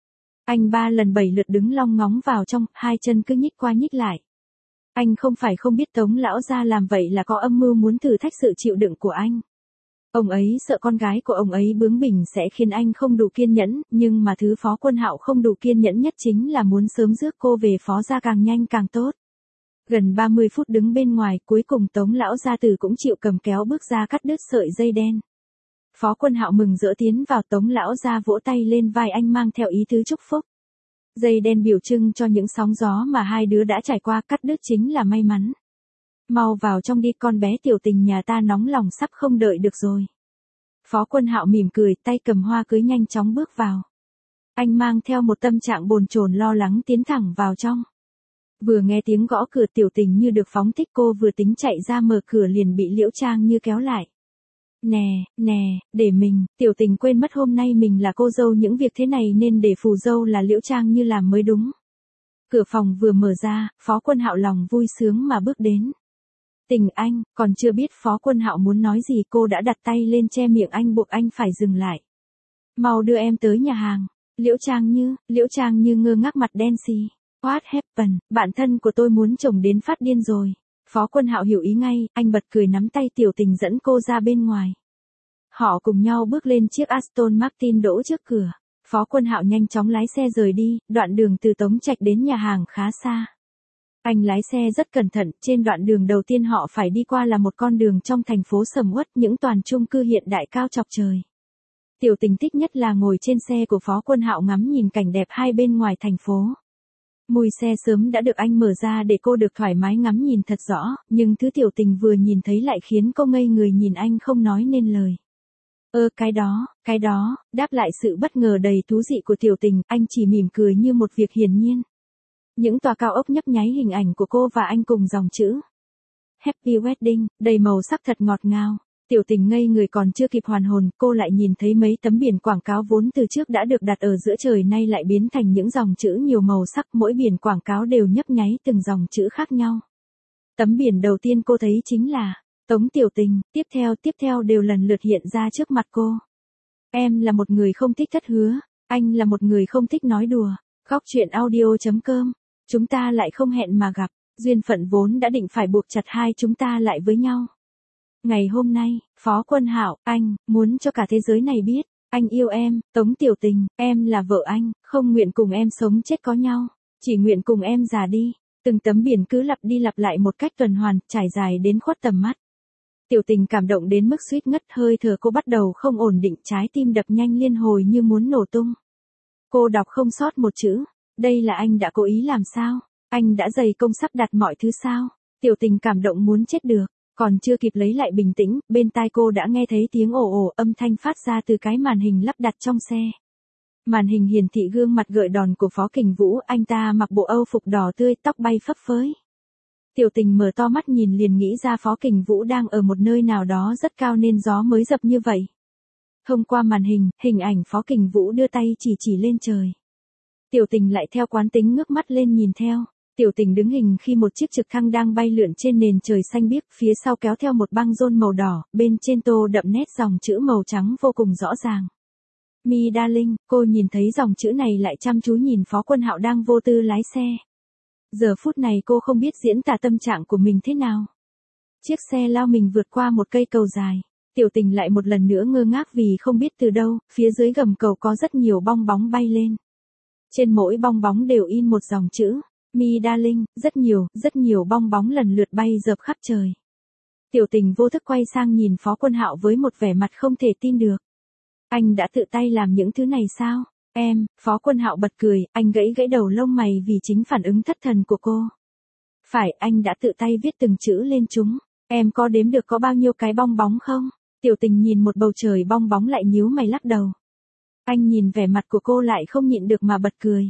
Anh 3 lần 7 lượt đứng long ngóng vào trong, hai chân cứ nhích qua nhích lại. Anh không phải không biết Tống lão gia làm vậy là có âm mưu muốn thử thách sự chịu đựng của anh. Ông ấy sợ con gái của ông ấy bướng bỉnh sẽ khiến anh không đủ kiên nhẫn, nhưng mà thứ Phó Quân Hạo không đủ kiên nhẫn nhất chính là muốn sớm rước cô về Phó gia càng nhanh càng tốt. Gần 30 phút đứng bên ngoài, cuối cùng Tống lão gia tử cũng chịu cầm kéo bước ra cắt đứt sợi dây đen. Phó Quân Hạo mừng rỡ tiến vào, Tống lão gia vỗ tay lên vai anh mang theo ý tứ chúc phúc. Dây đen biểu trưng cho những sóng gió mà hai đứa đã trải qua, cắt đứt chính là may mắn. Mau vào trong đi, con bé Tiểu Tình nhà ta nóng lòng sắp không đợi được rồi. Phó Quân Hạo mỉm cười, tay cầm hoa cưới nhanh chóng bước vào. Anh mang theo một tâm trạng bồn chồn lo lắng tiến thẳng vào trong. Vừa nghe tiếng gõ cửa, Tiểu Tình như được phóng thích, cô vừa tính chạy ra mở cửa liền bị Liễu Trang Như kéo lại. Nè, để mình, Tiểu Tình quên mất hôm nay mình là cô dâu, những việc thế này nên để phù dâu là Liễu Trang Như làm mới đúng. Cửa phòng vừa mở ra, Phó Quân Hạo lòng vui sướng mà bước đến. Tình anh, còn chưa biết Phó Quân Hạo muốn nói gì cô đã đặt tay lên che miệng anh, buộc anh phải dừng lại. Mau đưa em tới nhà hàng. Liễu Trang Như ngơ ngác mặt đen xì. What happened, bạn thân của tôi muốn chồng đến phát điên rồi. Phó Quân Hạo hiểu ý ngay, anh bật cười nắm tay Tiểu Tình dẫn cô ra bên ngoài. Họ cùng nhau bước lên chiếc Aston Martin đỗ trước cửa. Phó Quân Hạo nhanh chóng lái xe rời đi, đoạn đường từ Tống Trạch đến nhà hàng khá xa. Anh lái xe rất cẩn thận, trên đoạn đường đầu tiên họ phải đi qua là một con đường trong thành phố sầm uất, những toàn chung cư hiện đại cao chọc trời. Tiểu Tình thích nhất là ngồi trên xe của Phó Quân Hạo ngắm nhìn cảnh đẹp hai bên ngoài thành phố. Mùi xe sớm đã được anh mở ra để cô được thoải mái ngắm nhìn thật rõ, nhưng thứ Tiểu Tình vừa nhìn thấy lại khiến cô ngây người nhìn anh không nói nên lời. Cái đó, đáp lại sự bất ngờ đầy thú vị của Tiểu Tình, anh chỉ mỉm cười như một việc hiển nhiên. Những tòa cao ốc nhấp nháy hình ảnh của cô và anh cùng dòng chữ Happy Wedding, đầy màu sắc thật ngọt ngào. Tiểu Tình ngây người còn chưa kịp hoàn hồn, cô lại nhìn thấy mấy tấm biển quảng cáo vốn từ trước đã được đặt ở giữa trời nay lại biến thành những dòng chữ nhiều màu sắc, mỗi biển quảng cáo đều nhấp nháy từng dòng chữ khác nhau. Tấm biển đầu tiên cô thấy chính là Tống Tiểu Tình, tiếp theo đều lần lượt hiện ra trước mặt cô. Em là một người không thích thất hứa, anh là một người không thích nói đùa. Góc chuyện audio.com, chúng ta lại không hẹn mà gặp, duyên phận vốn đã định phải buộc chặt hai chúng ta lại với nhau. Ngày hôm nay, Phó Quân Hạo, anh muốn cho cả thế giới này biết, anh yêu em, Tống Tiểu Tình, em là vợ anh, không nguyện cùng em sống chết có nhau, chỉ nguyện cùng em già đi. Từng tấm biển cứ lặp đi lặp lại một cách tuần hoàn, trải dài đến khuất tầm mắt. Tiểu Tình cảm động đến mức suýt ngất, hơi thở cô bắt đầu không ổn định, trái tim đập nhanh liên hồi như muốn nổ tung. Cô đọc không sót một chữ, đây là anh đã cố ý làm sao? Anh đã dày công sắp đặt mọi thứ sao? Tiểu Tình cảm động muốn chết được, còn chưa kịp lấy lại bình tĩnh, bên tai cô đã nghe thấy tiếng ồ ồ âm thanh phát ra từ cái màn hình lắp đặt trong xe. Màn hình hiển thị gương mặt gợi đòn của Phó Kình Vũ, anh ta mặc bộ âu phục đỏ tươi, tóc bay phấp phới. Tiểu Tình mở to mắt nhìn liền nghĩ ra Phó Kình Vũ đang ở một nơi nào đó rất cao nên gió mới dập như vậy. Thông qua màn hình, hình ảnh Phó Kình Vũ đưa tay chỉ lên trời. Tiểu Tình lại theo quán tính ngước mắt lên nhìn theo. Tiểu Tình đứng hình khi một chiếc trực thăng đang bay lượn trên nền trời xanh biếc, phía sau kéo theo một băng rôn màu đỏ, bên trên tô đậm nét dòng chữ màu trắng vô cùng rõ ràng. Mi darling, cô nhìn thấy dòng chữ này lại chăm chú nhìn Phó Quân Hạo đang vô tư lái xe. Giờ phút này cô không biết diễn tả tâm trạng của mình thế nào. Chiếc xe lao mình vượt qua một cây cầu dài. Tiểu Tình lại một lần nữa ngơ ngác vì không biết từ đâu, phía dưới gầm cầu có rất nhiều bong bóng bay lên. Trên mỗi bong bóng đều in một dòng chữ, Mi darling, rất nhiều bong bóng lần lượt bay dợp khắp trời. Tiểu Tình vô thức quay sang nhìn Phó Quân Hạo với một vẻ mặt không thể tin được. Anh đã tự tay làm những thứ này sao? Em, Phó Quân Hạo bật cười, anh gãy đầu lông mày vì chính phản ứng thất thần của cô. Phải, anh đã tự tay viết từng chữ lên chúng. Em có đếm được có bao nhiêu cái bong bóng không? Tiểu Tình nhìn một bầu trời bong bóng lại nhíu mày lắc đầu. Anh nhìn vẻ mặt của cô lại không nhịn được mà bật cười.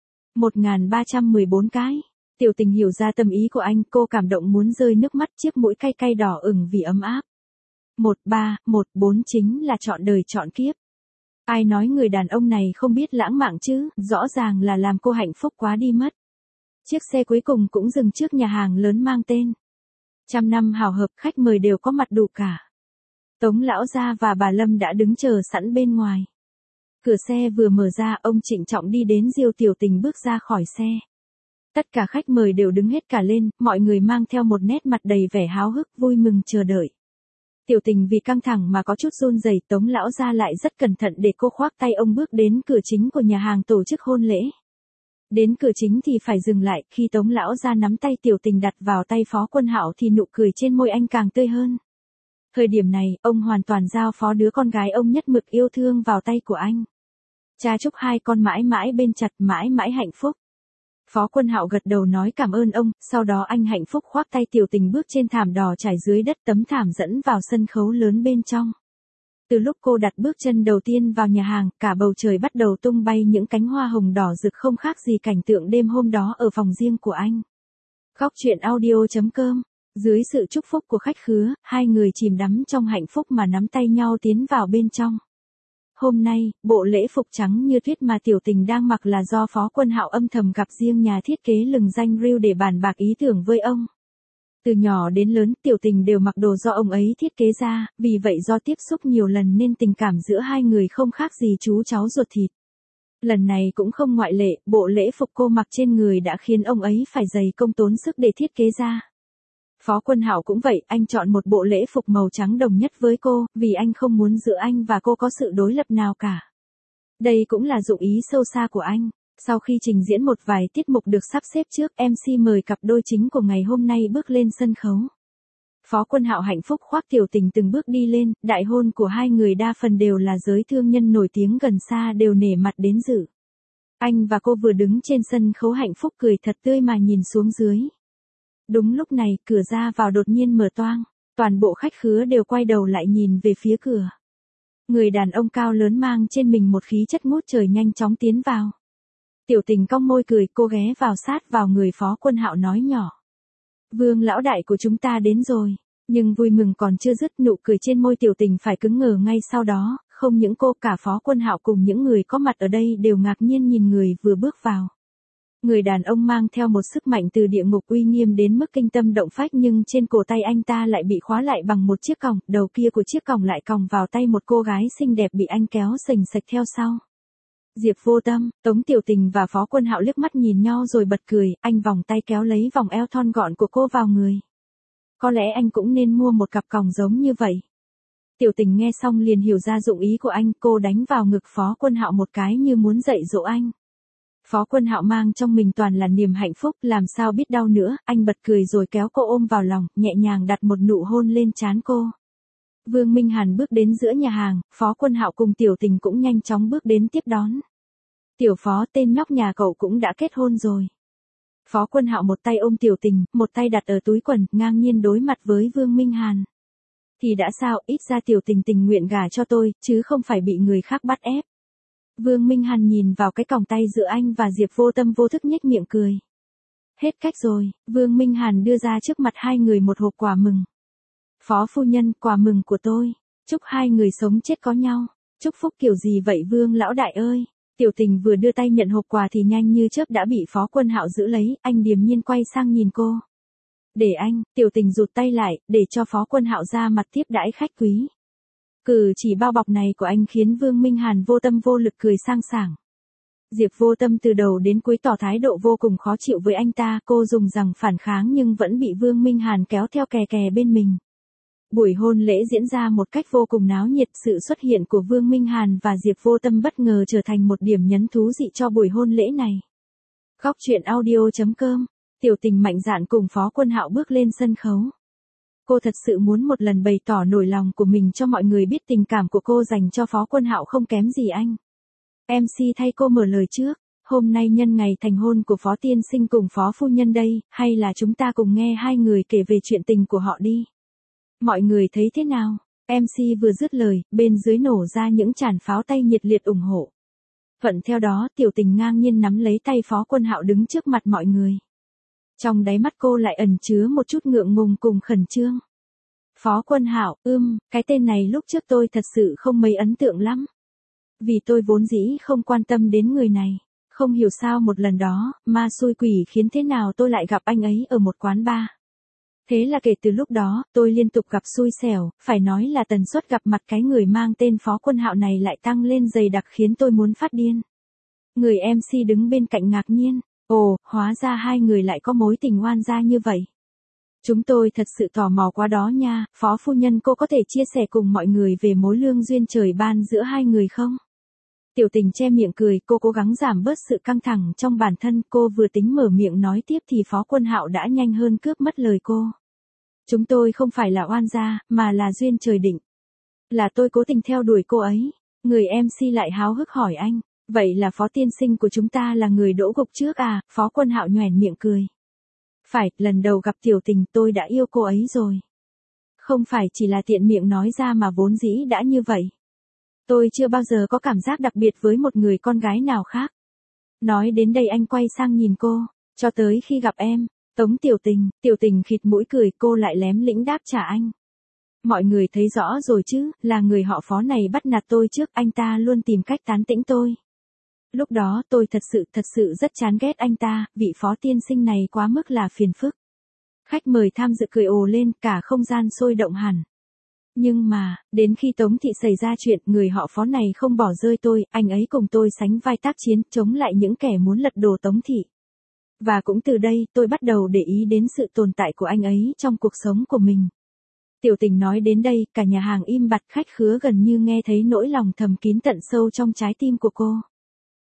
1314 cái. Tiểu Tình hiểu ra tâm ý của anh, cô cảm động muốn rơi nước mắt, chiếc mũi cay cay đỏ ửng vì ấm áp. 1314 chính là trọn đời trọn kiếp. Ai nói người đàn ông này không biết lãng mạn chứ, rõ ràng là làm cô hạnh phúc quá đi mất. Chiếc xe cuối cùng cũng dừng trước nhà hàng lớn mang tên 100 năm hào hợp, khách mời đều có mặt đủ cả. Tống lão gia và bà Lâm đã đứng chờ sẵn bên ngoài. Cửa xe vừa mở ra, ông trịnh trọng đi đến dìu Tiểu Tình bước ra khỏi xe. Tất cả khách mời đều đứng hết cả lên, mọi người mang theo một nét mặt đầy vẻ háo hức vui mừng chờ đợi. Tiểu Tình vì căng thẳng mà có chút run rẩy, Tống lão gia lại rất cẩn thận để cô khoác tay ông bước đến cửa chính của nhà hàng tổ chức hôn lễ. Đến cửa chính thì phải dừng lại, khi Tống lão gia nắm tay Tiểu Tình đặt vào tay Phó Quân Hạo thì nụ cười trên môi anh càng tươi hơn. Thời điểm này, ông hoàn toàn giao phó đứa con gái ông nhất mực yêu thương vào tay của anh. Cha chúc hai con mãi mãi bên chặt, mãi mãi hạnh phúc. Phó Quân Hạo gật đầu nói cảm ơn ông, sau đó anh hạnh phúc khoác tay Tiểu Tình bước trên thảm đỏ trải dưới đất, tấm thảm dẫn vào sân khấu lớn bên trong. Từ lúc cô đặt bước chân đầu tiên vào nhà hàng, cả bầu trời bắt đầu tung bay những cánh hoa hồng đỏ rực không khác gì cảnh tượng đêm hôm đó ở phòng riêng của anh. Góc chuyện audio.com. Dưới sự chúc phúc của khách khứa, hai người chìm đắm trong hạnh phúc mà nắm tay nhau tiến vào bên trong. Hôm nay, bộ lễ phục trắng như tuyết mà Tiểu Tình đang mặc là do Phó Quân Hạo âm thầm gặp riêng nhà thiết kế lừng danh Real để bàn bạc ý tưởng với ông. Từ nhỏ đến lớn, Tiểu Tình đều mặc đồ do ông ấy thiết kế ra, vì vậy do tiếp xúc nhiều lần nên tình cảm giữa hai người không khác gì chú cháu ruột thịt. Lần này cũng không ngoại lệ, bộ lễ phục cô mặc trên người đã khiến ông ấy phải dày công tốn sức để thiết kế ra. Phó Quân Hạo cũng vậy, anh chọn một bộ lễ phục màu trắng đồng nhất với cô, vì anh không muốn giữa anh và cô có sự đối lập nào cả. Đây cũng là dụng ý sâu xa của anh. Sau khi trình diễn một vài tiết mục được sắp xếp trước, MC mời cặp đôi chính của ngày hôm nay bước lên sân khấu. Phó Quân Hạo hạnh phúc khoác Tiểu Tình từng bước đi lên, đại hôn của hai người đa phần đều là giới thương nhân nổi tiếng gần xa đều nể mặt đến dự. Anh và cô vừa đứng trên sân khấu hạnh phúc cười thật tươi mà nhìn xuống dưới. Đúng lúc này, cửa ra vào đột nhiên mở toang, toàn bộ khách khứa đều quay đầu lại nhìn về phía cửa. Người đàn ông cao lớn mang trên mình một khí chất ngút trời nhanh chóng tiến vào. Tiểu Tình cong môi cười, cô ghé vào sát vào người Phó Quân Hạo nói nhỏ. Vương lão đại của chúng ta đến rồi. Nhưng vui mừng còn chưa dứt, nụ cười trên môi Tiểu Tình phải cứng ngờ ngay sau đó, không những cô, cả Phó Quân Hạo cùng những người có mặt ở đây đều ngạc nhiên nhìn người vừa bước vào. Người đàn ông mang theo một sức mạnh từ địa ngục uy nghiêm đến mức kinh tâm động phách, nhưng trên cổ tay anh ta lại bị khóa lại bằng một chiếc còng, đầu kia của chiếc còng lại còng vào tay một cô gái xinh đẹp bị anh kéo sềnh sạch theo sau. Diệp Vô Tâm, Tống Tiểu Tình và Phó Quân Hạo liếc mắt nhìn nhau rồi bật cười, anh vòng tay kéo lấy vòng eo thon gọn của cô vào người. Có lẽ anh cũng nên mua một cặp còng giống như vậy. Tiểu Tình nghe xong liền hiểu ra dụng ý của anh, cô đánh vào ngực Phó Quân Hạo một cái như muốn dạy dỗ anh. Phó Quân Hạo mang trong mình toàn là niềm hạnh phúc, làm sao biết đau nữa, anh bật cười rồi kéo cô ôm vào lòng, nhẹ nhàng đặt một nụ hôn lên trán cô. Vương Minh Hàn bước đến giữa nhà hàng, Phó Quân Hạo cùng Tiểu Tình cũng nhanh chóng bước đến tiếp đón. Tiểu Phó, tên nhóc nhà cậu cũng đã kết hôn rồi. Phó Quân Hạo một tay ôm Tiểu Tình, một tay đặt ở túi quần, ngang nhiên đối mặt với Vương Minh Hàn. Thì đã sao, ít ra Tiểu Tình tình nguyện gả cho tôi, chứ không phải bị người khác bắt ép. Vương Minh Hàn nhìn vào cái còng tay giữa anh và Diệp Vô Tâm vô thức nhếch miệng cười. Hết cách rồi, Vương Minh Hàn đưa ra trước mặt hai người một hộp quà mừng. Phó phu nhân, quà mừng của tôi. Chúc hai người sống chết có nhau. Chúc phúc kiểu gì vậy Vương lão đại ơi? Tiểu Tình vừa đưa tay nhận hộp quà thì nhanh như chớp đã bị Phó Quân Hạo giữ lấy, anh điềm nhiên quay sang nhìn cô. Để anh, Tiểu Tình rụt tay lại, để cho Phó Quân Hạo ra mặt tiếp đãi khách quý. Cử chỉ bao bọc này của anh khiến Vương Minh Hàn vô tâm vô lực cười sang sảng. Diệp Vô Tâm từ đầu đến cuối tỏ thái độ vô cùng khó chịu với anh ta, cô dùng rằng phản kháng nhưng vẫn bị Vương Minh Hàn kéo theo kè kè bên mình. Buổi hôn lễ diễn ra một cách vô cùng náo nhiệt, sự xuất hiện của Vương Minh Hàn và Diệp Vô Tâm bất ngờ trở thành một điểm nhấn thú dị cho buổi hôn lễ này. Góc truyện audio.com, Tiểu Tình mạnh dạn cùng Phó Quân Hạo bước lên sân khấu. Cô thật sự muốn một lần bày tỏ nỗi lòng của mình cho mọi người biết tình cảm của cô dành cho Phó Quân Hạo không kém gì anh. MC thay cô mở lời trước, hôm nay nhân ngày thành hôn của Phó tiên sinh cùng Phó phu nhân đây, hay là chúng ta cùng nghe hai người kể về chuyện tình của họ đi. Mọi người thấy thế nào? MC vừa dứt lời, bên dưới nổ ra những tràng pháo tay nhiệt liệt ủng hộ. Thuận theo đó, Tiểu Tình ngang nhiên nắm lấy tay Phó Quân Hạo đứng trước mặt mọi người. Trong đáy mắt cô lại ẩn chứa một chút ngượng ngùng cùng khẩn trương. Phó Quân Hạo, cái tên này lúc trước tôi thật sự không mấy ấn tượng lắm. Vì tôi vốn dĩ không quan tâm đến người này. Không hiểu sao một lần đó, ma xui quỷ khiến thế nào tôi lại gặp anh ấy ở một quán bar. Thế là kể từ lúc đó, tôi liên tục gặp xui xẻo, phải nói là tần suất gặp mặt cái người mang tên Phó Quân Hạo này lại tăng lên dày đặc khiến tôi muốn phát điên. Người MC đứng bên cạnh ngạc nhiên. Ồ, hóa ra hai người lại có mối tình oan gia như vậy. Chúng tôi thật sự tò mò quá đó nha, Phó phu nhân cô có thể chia sẻ cùng mọi người về mối lương duyên trời ban giữa hai người không? Tiểu Tình che miệng cười, cô cố gắng giảm bớt sự căng thẳng trong bản thân, cô vừa tính mở miệng nói tiếp thì Phó Quân Hạo đã nhanh hơn cướp mất lời cô. Chúng tôi không phải là oan gia, mà là duyên trời định. Là tôi cố tình theo đuổi cô ấy. Người MC lại háo hức hỏi anh. Vậy là Phó tiên sinh của chúng ta là người đỗ gục trước à? Phó Quân Hạo nhoẻn miệng cười. Phải, lần đầu gặp Tiểu Tình tôi đã yêu cô ấy rồi. Không phải chỉ là tiện miệng nói ra mà vốn dĩ đã như vậy. Tôi chưa bao giờ có cảm giác đặc biệt với một người con gái nào khác. Nói đến đây anh quay sang nhìn cô. Cho tới khi gặp em, Tống Tiểu Tình khịt mũi cười, cô lại lém lĩnh đáp trả anh. Mọi người thấy rõ rồi chứ, là người họ Phó này bắt nạt tôi trước, anh ta luôn tìm cách tán tỉnh tôi. Lúc đó tôi thật sự rất chán ghét anh ta, vị Phó tiên sinh này quá mức là phiền phức. Khách mời tham dự cười ồ lên, cả không gian sôi động hẳn. Nhưng mà, đến khi Tống thị xảy ra chuyện, người họ Phó này không bỏ rơi tôi, anh ấy cùng tôi sánh vai tác chiến, chống lại những kẻ muốn lật đổ Tống thị. Và cũng từ đây, tôi bắt đầu để ý đến sự tồn tại của anh ấy trong cuộc sống của mình. Tiểu Tình nói đến đây, cả nhà hàng im bặt, khách khứa gần như nghe thấy nỗi lòng thầm kín tận sâu trong trái tim của cô.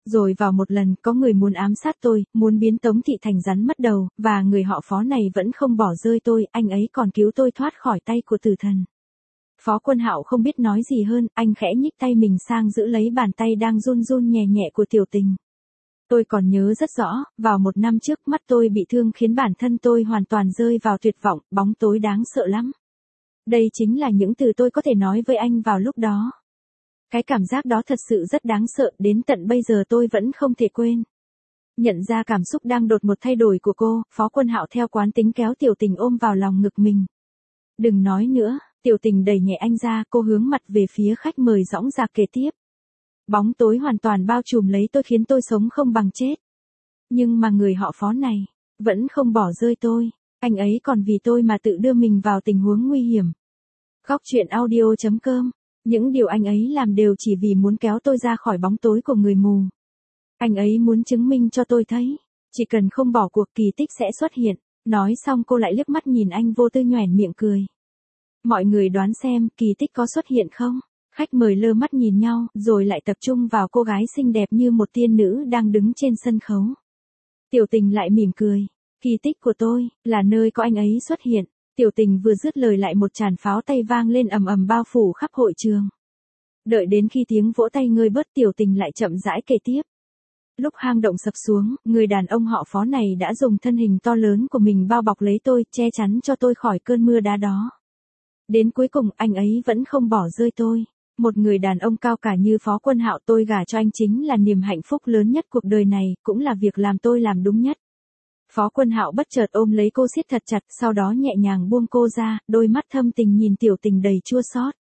Rồi vào một lần, có người muốn ám sát tôi, muốn biến Tống Thị thành rắn mất đầu, và người họ Phó này vẫn không bỏ rơi tôi, anh ấy còn cứu tôi thoát khỏi tay của tử thần. Phó Quân Hạo không biết nói gì hơn, anh khẽ nhích tay mình sang giữ lấy bàn tay đang run run nhẹ nhẹ của Tiểu Tình. Tôi còn nhớ rất rõ, vào một năm trước mắt tôi bị thương khiến bản thân tôi hoàn toàn rơi vào tuyệt vọng, bóng tối đáng sợ lắm. Đây chính là những từ tôi có thể nói với anh vào lúc đó. Cái cảm giác đó thật sự rất đáng sợ, đến tận bây giờ tôi vẫn không thể quên. Nhận ra cảm xúc đang đột ngột thay đổi của cô, Phó Quân Hạo theo quán tính kéo Tiểu Tình ôm vào lòng ngực mình. Đừng nói nữa, Tiểu Tình đẩy nhẹ anh ra, cô hướng mặt về phía khách mời dõng dạc kể tiếp. Bóng tối hoàn toàn bao trùm lấy tôi khiến tôi sống không bằng chết. Nhưng mà người họ Phó này, vẫn không bỏ rơi tôi, anh ấy còn vì tôi mà tự đưa mình vào tình huống nguy hiểm. Góc truyện audio.com. Những điều anh ấy làm đều chỉ vì muốn kéo tôi ra khỏi bóng tối của người mù. Anh ấy muốn chứng minh cho tôi thấy, chỉ cần không bỏ cuộc kỳ tích sẽ xuất hiện. Nói xong cô lại liếc mắt nhìn anh vô tư nhoẻn miệng cười. Mọi người đoán xem kỳ tích có xuất hiện không? Khách mời lơ mắt nhìn nhau, rồi lại tập trung vào cô gái xinh đẹp như một tiên nữ đang đứng trên sân khấu. Tiểu Tình lại mỉm cười. Kỳ tích của tôi, là nơi có anh ấy xuất hiện. Tiểu Tình vừa dứt lời lại một tràng pháo tay vang lên ầm ầm bao phủ khắp hội trường. Đợi đến khi tiếng vỗ tay ngơi bớt, Tiểu Tình lại chậm rãi kể tiếp. Lúc hang động sập xuống, người đàn ông họ Phó này đã dùng thân hình to lớn của mình bao bọc lấy tôi, che chắn cho tôi khỏi cơn mưa đá đó. Đến cuối cùng, anh ấy vẫn không bỏ rơi tôi. Một người đàn ông cao cả như Phó Quân Hạo, tôi gả cho anh chính là niềm hạnh phúc lớn nhất cuộc đời này, cũng là việc làm tôi làm đúng nhất. Phó Quân Hạo bất chợt ôm lấy cô siết thật chặt, sau đó nhẹ nhàng buông cô ra, đôi mắt thâm tình nhìn Tiểu Tình đầy chua xót.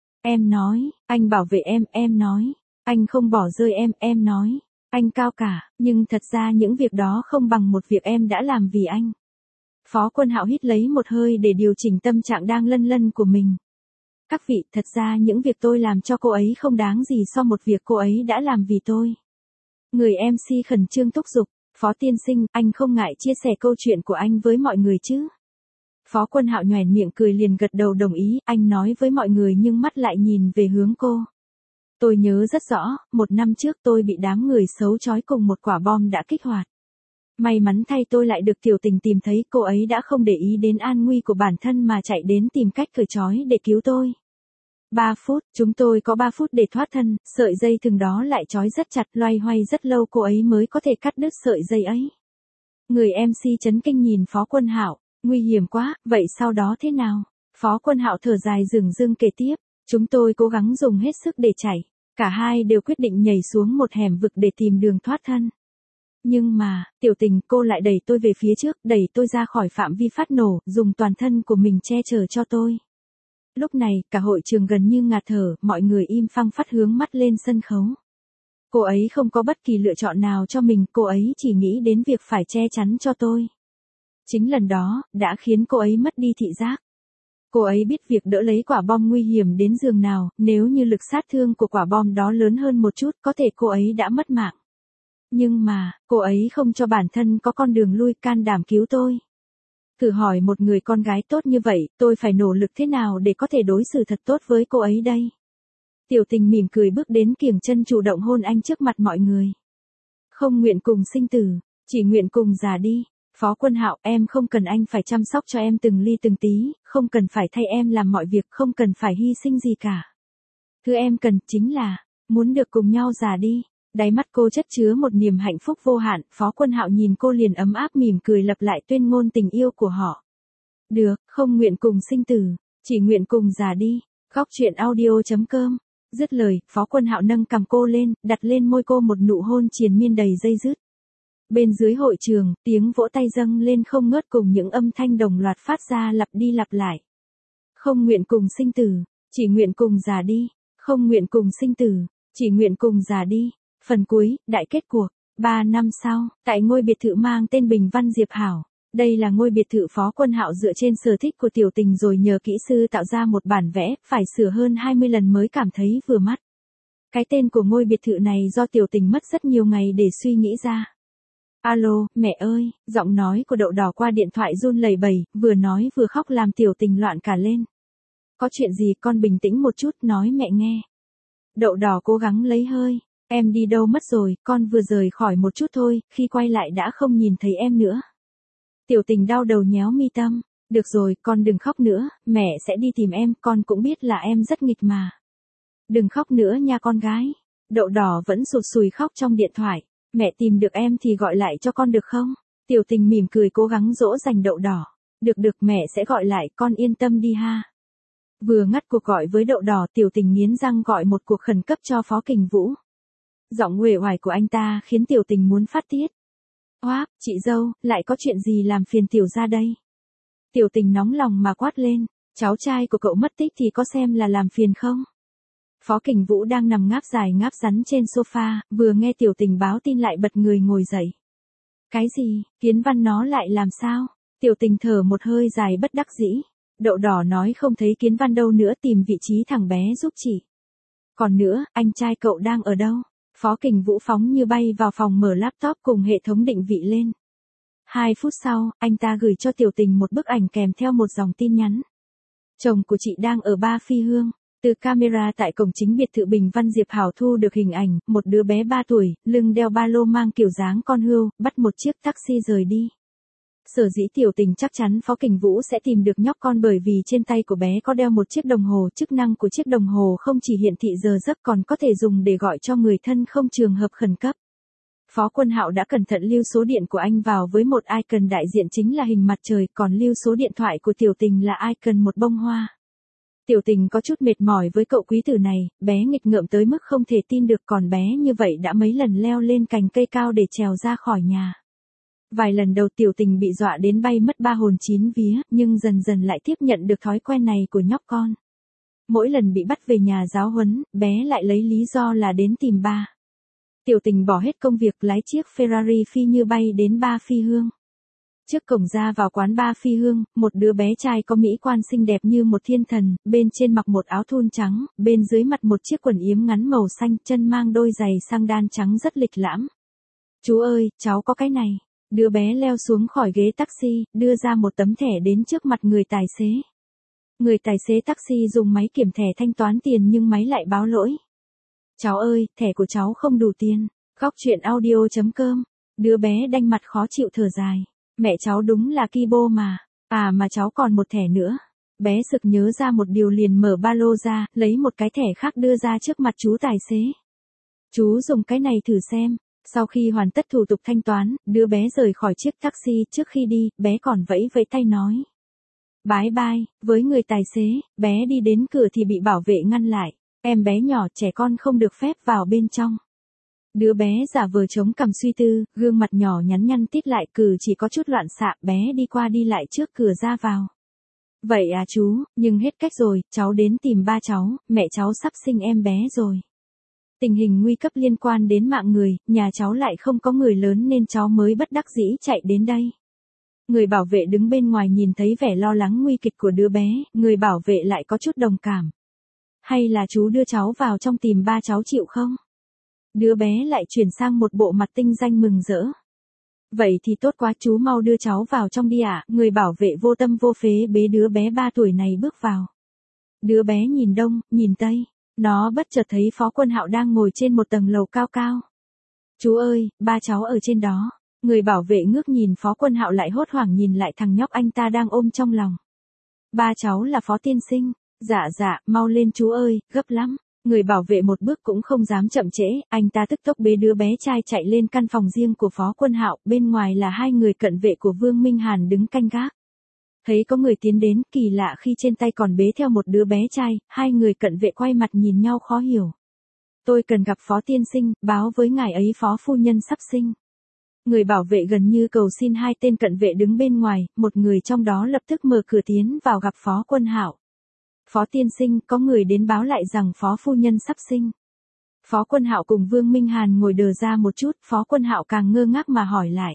Em nói, anh bảo vệ em nói, anh không bỏ rơi em nói, anh cao cả, nhưng thật ra những việc đó không bằng một việc em đã làm vì anh. Phó Quân Hạo hít lấy một hơi để điều chỉnh tâm trạng đang lân lân của mình. Các vị, thật ra những việc tôi làm cho cô ấy không đáng gì so một việc cô ấy đã làm vì tôi. Người MC khẩn trương thúc giục. Phó tiên sinh, anh không ngại chia sẻ câu chuyện của anh với mọi người chứ? Phó Quân Hạo nhoẻn miệng cười liền gật đầu đồng ý, anh nói với mọi người nhưng mắt lại nhìn về hướng cô. Tôi nhớ rất rõ, một năm trước tôi bị đám người xấu trói cùng một quả bom đã kích hoạt. May mắn thay tôi lại được Tiểu Tình tìm thấy, cô ấy đã không để ý đến an nguy của bản thân mà chạy đến tìm cách cởi trói để cứu tôi. 3 phút, chúng tôi có 3 phút để thoát thân, sợi dây thừng đó lại trói rất chặt, loay hoay rất lâu cô ấy mới có thể cắt đứt sợi dây ấy. Người MC chấn kinh nhìn Phó Quân Hạo, nguy hiểm quá, vậy sau đó thế nào? Phó Quân Hạo thở dài dửng dưng kể tiếp, chúng tôi cố gắng dùng hết sức để chạy, cả hai đều quyết định nhảy xuống một hẻm vực để tìm đường thoát thân. Nhưng mà, Tiểu Tình, cô lại đẩy tôi về phía trước, đẩy tôi ra khỏi phạm vi phát nổ, dùng toàn thân của mình che chở cho tôi. Lúc này, cả hội trường gần như ngạt thở, mọi người im phăng phắc hướng mắt lên sân khấu. Cô ấy không có bất kỳ lựa chọn nào cho mình, cô ấy chỉ nghĩ đến việc phải che chắn cho tôi. Chính lần đó, đã khiến cô ấy mất đi thị giác. Cô ấy biết việc đỡ lấy quả bom nguy hiểm đến giường nào, nếu như lực sát thương của quả bom đó lớn hơn một chút, có thể cô ấy đã mất mạng. Nhưng mà, cô ấy không cho bản thân có con đường lui, can đảm cứu tôi. Thử hỏi một người con gái tốt như vậy, tôi phải nỗ lực thế nào để có thể đối xử thật tốt với cô ấy đây? Tiểu Tình mỉm cười bước đến kiềng chân chủ động hôn anh trước mặt mọi người. Không nguyện cùng sinh tử, chỉ nguyện cùng già đi. Phó Quân Hạo, em không cần anh phải chăm sóc cho em từng ly từng tí, không cần phải thay em làm mọi việc, không cần phải hy sinh gì cả. Thứ em cần chính là, muốn được cùng nhau già đi. Đáy mắt cô chất chứa một niềm hạnh phúc vô hạn, Phó Quân Hạo nhìn cô liền ấm áp mỉm cười lặp lại tuyên ngôn tình yêu của họ. Được, không nguyện cùng sinh tử, chỉ nguyện cùng già đi. Góc truyện audio.com. Dứt lời, Phó Quân Hạo nâng cằm cô lên, đặt lên môi cô một nụ hôn triền miên đầy dây dứt. Bên dưới hội trường, tiếng vỗ tay dâng lên không ngớt cùng những âm thanh đồng loạt phát ra lặp đi lặp lại. Không nguyện cùng sinh tử, chỉ nguyện cùng già đi. Không nguyện cùng sinh tử, chỉ nguyện cùng già đi. Phần cuối, đại kết cuộc. 3 năm sau, tại ngôi biệt thự mang tên Bình Văn Diệp Hảo. Đây là ngôi biệt thự Phó Quân Hạo dựa trên sở thích của Tiểu Tình rồi nhờ kỹ sư tạo ra một bản vẽ, phải sửa hơn 20 lần mới cảm thấy vừa mắt. Cái tên của ngôi biệt thự này do Tiểu Tình mất rất nhiều ngày để suy nghĩ ra. Alo, mẹ ơi, giọng nói của Đậu Đỏ qua điện thoại run lẩy bẩy, vừa nói vừa khóc làm Tiểu Tình loạn cả lên. Có chuyện gì con bình tĩnh một chút nói mẹ nghe. Đậu Đỏ cố gắng lấy hơi. Em đi đâu mất rồi, con vừa rời khỏi một chút thôi, khi quay lại đã không nhìn thấy em nữa. Tiểu Tình đau đầu nhéo mi tâm. Được rồi, con đừng khóc nữa, mẹ sẽ đi tìm em, con cũng biết là em rất nghịch mà. Đừng khóc nữa nha con gái. Đậu đỏ vẫn sụt sùi khóc trong điện thoại. Mẹ tìm được em thì gọi lại cho con được không? Tiểu Tình mỉm cười cố gắng dỗ dành đậu đỏ. Được được, mẹ sẽ gọi lại, con yên tâm đi ha. Vừa ngắt cuộc gọi với đậu đỏ, Tiểu Tình nghiến răng gọi một cuộc khẩn cấp cho Phó Kình Vũ. Giọng uể oải của anh ta khiến Tiểu Tình muốn phát tiết. Oáp, chị dâu, lại có chuyện gì làm phiền tiểu ra đây? Tiểu Tình nóng lòng mà quát lên, cháu trai của cậu mất tích thì có xem là làm phiền không? Phó Kình Vũ đang nằm ngáp dài ngáp rắn trên sofa, vừa nghe Tiểu Tình báo tin lại bật người ngồi dậy. Cái gì, Kiến Văn nó lại làm sao? Tiểu Tình thở một hơi dài bất đắc dĩ. Đậu đỏ nói không thấy Kiến Văn đâu nữa, tìm vị trí thằng bé giúp chị. Còn nữa, anh trai cậu đang ở đâu? Phó Kình Vũ phóng như bay vào phòng mở laptop cùng hệ thống định vị lên. 2 phút sau, anh ta gửi cho Tiểu Tình một bức ảnh kèm theo một dòng tin nhắn. Chồng của chị đang ở Ba Phi Hương. Từ camera tại cổng chính biệt thự Bình Văn Diệp Hảo thu được hình ảnh, một đứa bé 3 tuổi, lưng đeo ba lô mang kiểu dáng con hươu, bắt một chiếc taxi rời đi. Sở dĩ Tiểu Tình chắc chắn Phó Kình Vũ sẽ tìm được nhóc con bởi vì trên tay của bé có đeo một chiếc đồng hồ, chức năng của chiếc đồng hồ không chỉ hiển thị giờ giấc còn có thể dùng để gọi cho người thân không trường hợp khẩn cấp. Phó Quân Hạo đã cẩn thận lưu số điện của anh vào với một icon đại diện chính là hình mặt trời, còn lưu số điện thoại của Tiểu Tình là icon một bông hoa. Tiểu Tình có chút mệt mỏi với cậu quý tử này, bé nghịch ngợm tới mức không thể tin được, còn bé như vậy đã mấy lần leo lên cành cây cao để trèo ra khỏi nhà. Vài lần đầu Tiểu Tình bị dọa đến bay mất 3 hồn 9 vía, nhưng dần dần lại tiếp nhận được thói quen này của nhóc con. Mỗi lần bị bắt về nhà giáo huấn, bé lại lấy lý do là đến tìm ba. Tiểu Tình bỏ hết công việc lái chiếc Ferrari phi như bay đến Ba Phi Hương. Trước cổng ra vào quán Ba Phi Hương, một đứa bé trai có mỹ quan xinh đẹp như một thiên thần, bên trên mặc một áo thun trắng, bên dưới mặc một chiếc quần yếm ngắn màu xanh, chân mang đôi giày sang đan trắng rất lịch lãm. Chú ơi, cháu có cái này. Đứa bé leo xuống khỏi ghế taxi, đưa ra một tấm thẻ đến trước mặt người tài xế. Người tài xế taxi dùng máy kiểm thẻ thanh toán tiền nhưng máy lại báo lỗi. Cháu ơi, thẻ của cháu không đủ tiền. Góc chuyện audio.com. Đứa bé đanh mặt khó chịu thở dài. Mẹ cháu đúng là Kibo mà. À mà cháu còn một thẻ nữa. Bé sực nhớ ra một điều liền mở ba lô ra, lấy một cái thẻ khác đưa ra trước mặt chú tài xế. Chú dùng cái này thử xem. Sau khi hoàn tất thủ tục thanh toán, đứa bé rời khỏi chiếc taxi, trước khi đi, bé còn vẫy vẫy tay nói. Bye bye, với người tài xế, bé đi đến cửa thì bị bảo vệ ngăn lại. Em bé nhỏ trẻ con không được phép vào bên trong. Đứa bé giả vờ chống cằm suy tư, gương mặt nhỏ nhắn nhăn tít lại, cử chỉ có chút loạn xạ, bé đi qua đi lại trước cửa ra vào. Vậy à chú, nhưng hết cách rồi, cháu đến tìm ba cháu, mẹ cháu sắp sinh em bé rồi. Tình hình nguy cấp liên quan đến mạng người, nhà cháu lại không có người lớn nên cháu mới bất đắc dĩ chạy đến đây. Người bảo vệ đứng bên ngoài nhìn thấy vẻ lo lắng nguy kịch của đứa bé, người bảo vệ lại có chút đồng cảm. Hay là chú đưa cháu vào trong tìm ba cháu chịu không? Đứa bé lại chuyển sang một bộ mặt tinh danh mừng rỡ. Vậy thì tốt quá, chú mau đưa cháu vào trong đi ạ. Người bảo vệ vô tâm vô phế bế đứa bé 3 tuổi này bước vào. Đứa bé nhìn đông, nhìn tây. Nó bất chợt thấy Phó Quân Hạo đang ngồi trên một tầng lầu cao cao. Chú ơi, ba cháu ở trên đó. Người bảo vệ ngước nhìn Phó Quân Hạo lại hốt hoảng nhìn lại thằng nhóc anh ta đang ôm trong lòng. Ba cháu là Phó tiên sinh. Dạ, mau lên chú ơi, gấp lắm. Người bảo vệ một bước cũng không dám chậm trễ, anh ta tức tốc bế đứa bé trai chạy lên căn phòng riêng của Phó Quân Hạo, bên ngoài là 2 người cận vệ của Vương Minh Hàn đứng canh gác. Thấy có người tiến đến, kỳ lạ khi trên tay còn bế theo một đứa bé trai, 2 người cận vệ quay mặt nhìn nhau khó hiểu. Tôi cần gặp Phó tiên sinh, báo với ngài ấy Phó phu nhân sắp sinh. Người bảo vệ gần như cầu xin 2 tên cận vệ đứng bên ngoài, một người trong đó lập tức mở cửa tiến vào gặp Phó Quân Hạo. Phó tiên sinh, có người đến báo lại rằng Phó phu nhân sắp sinh. Phó Quân Hạo cùng Vương Minh Hàn ngồi đờ ra một chút, Phó Quân Hạo càng ngơ ngác mà hỏi lại.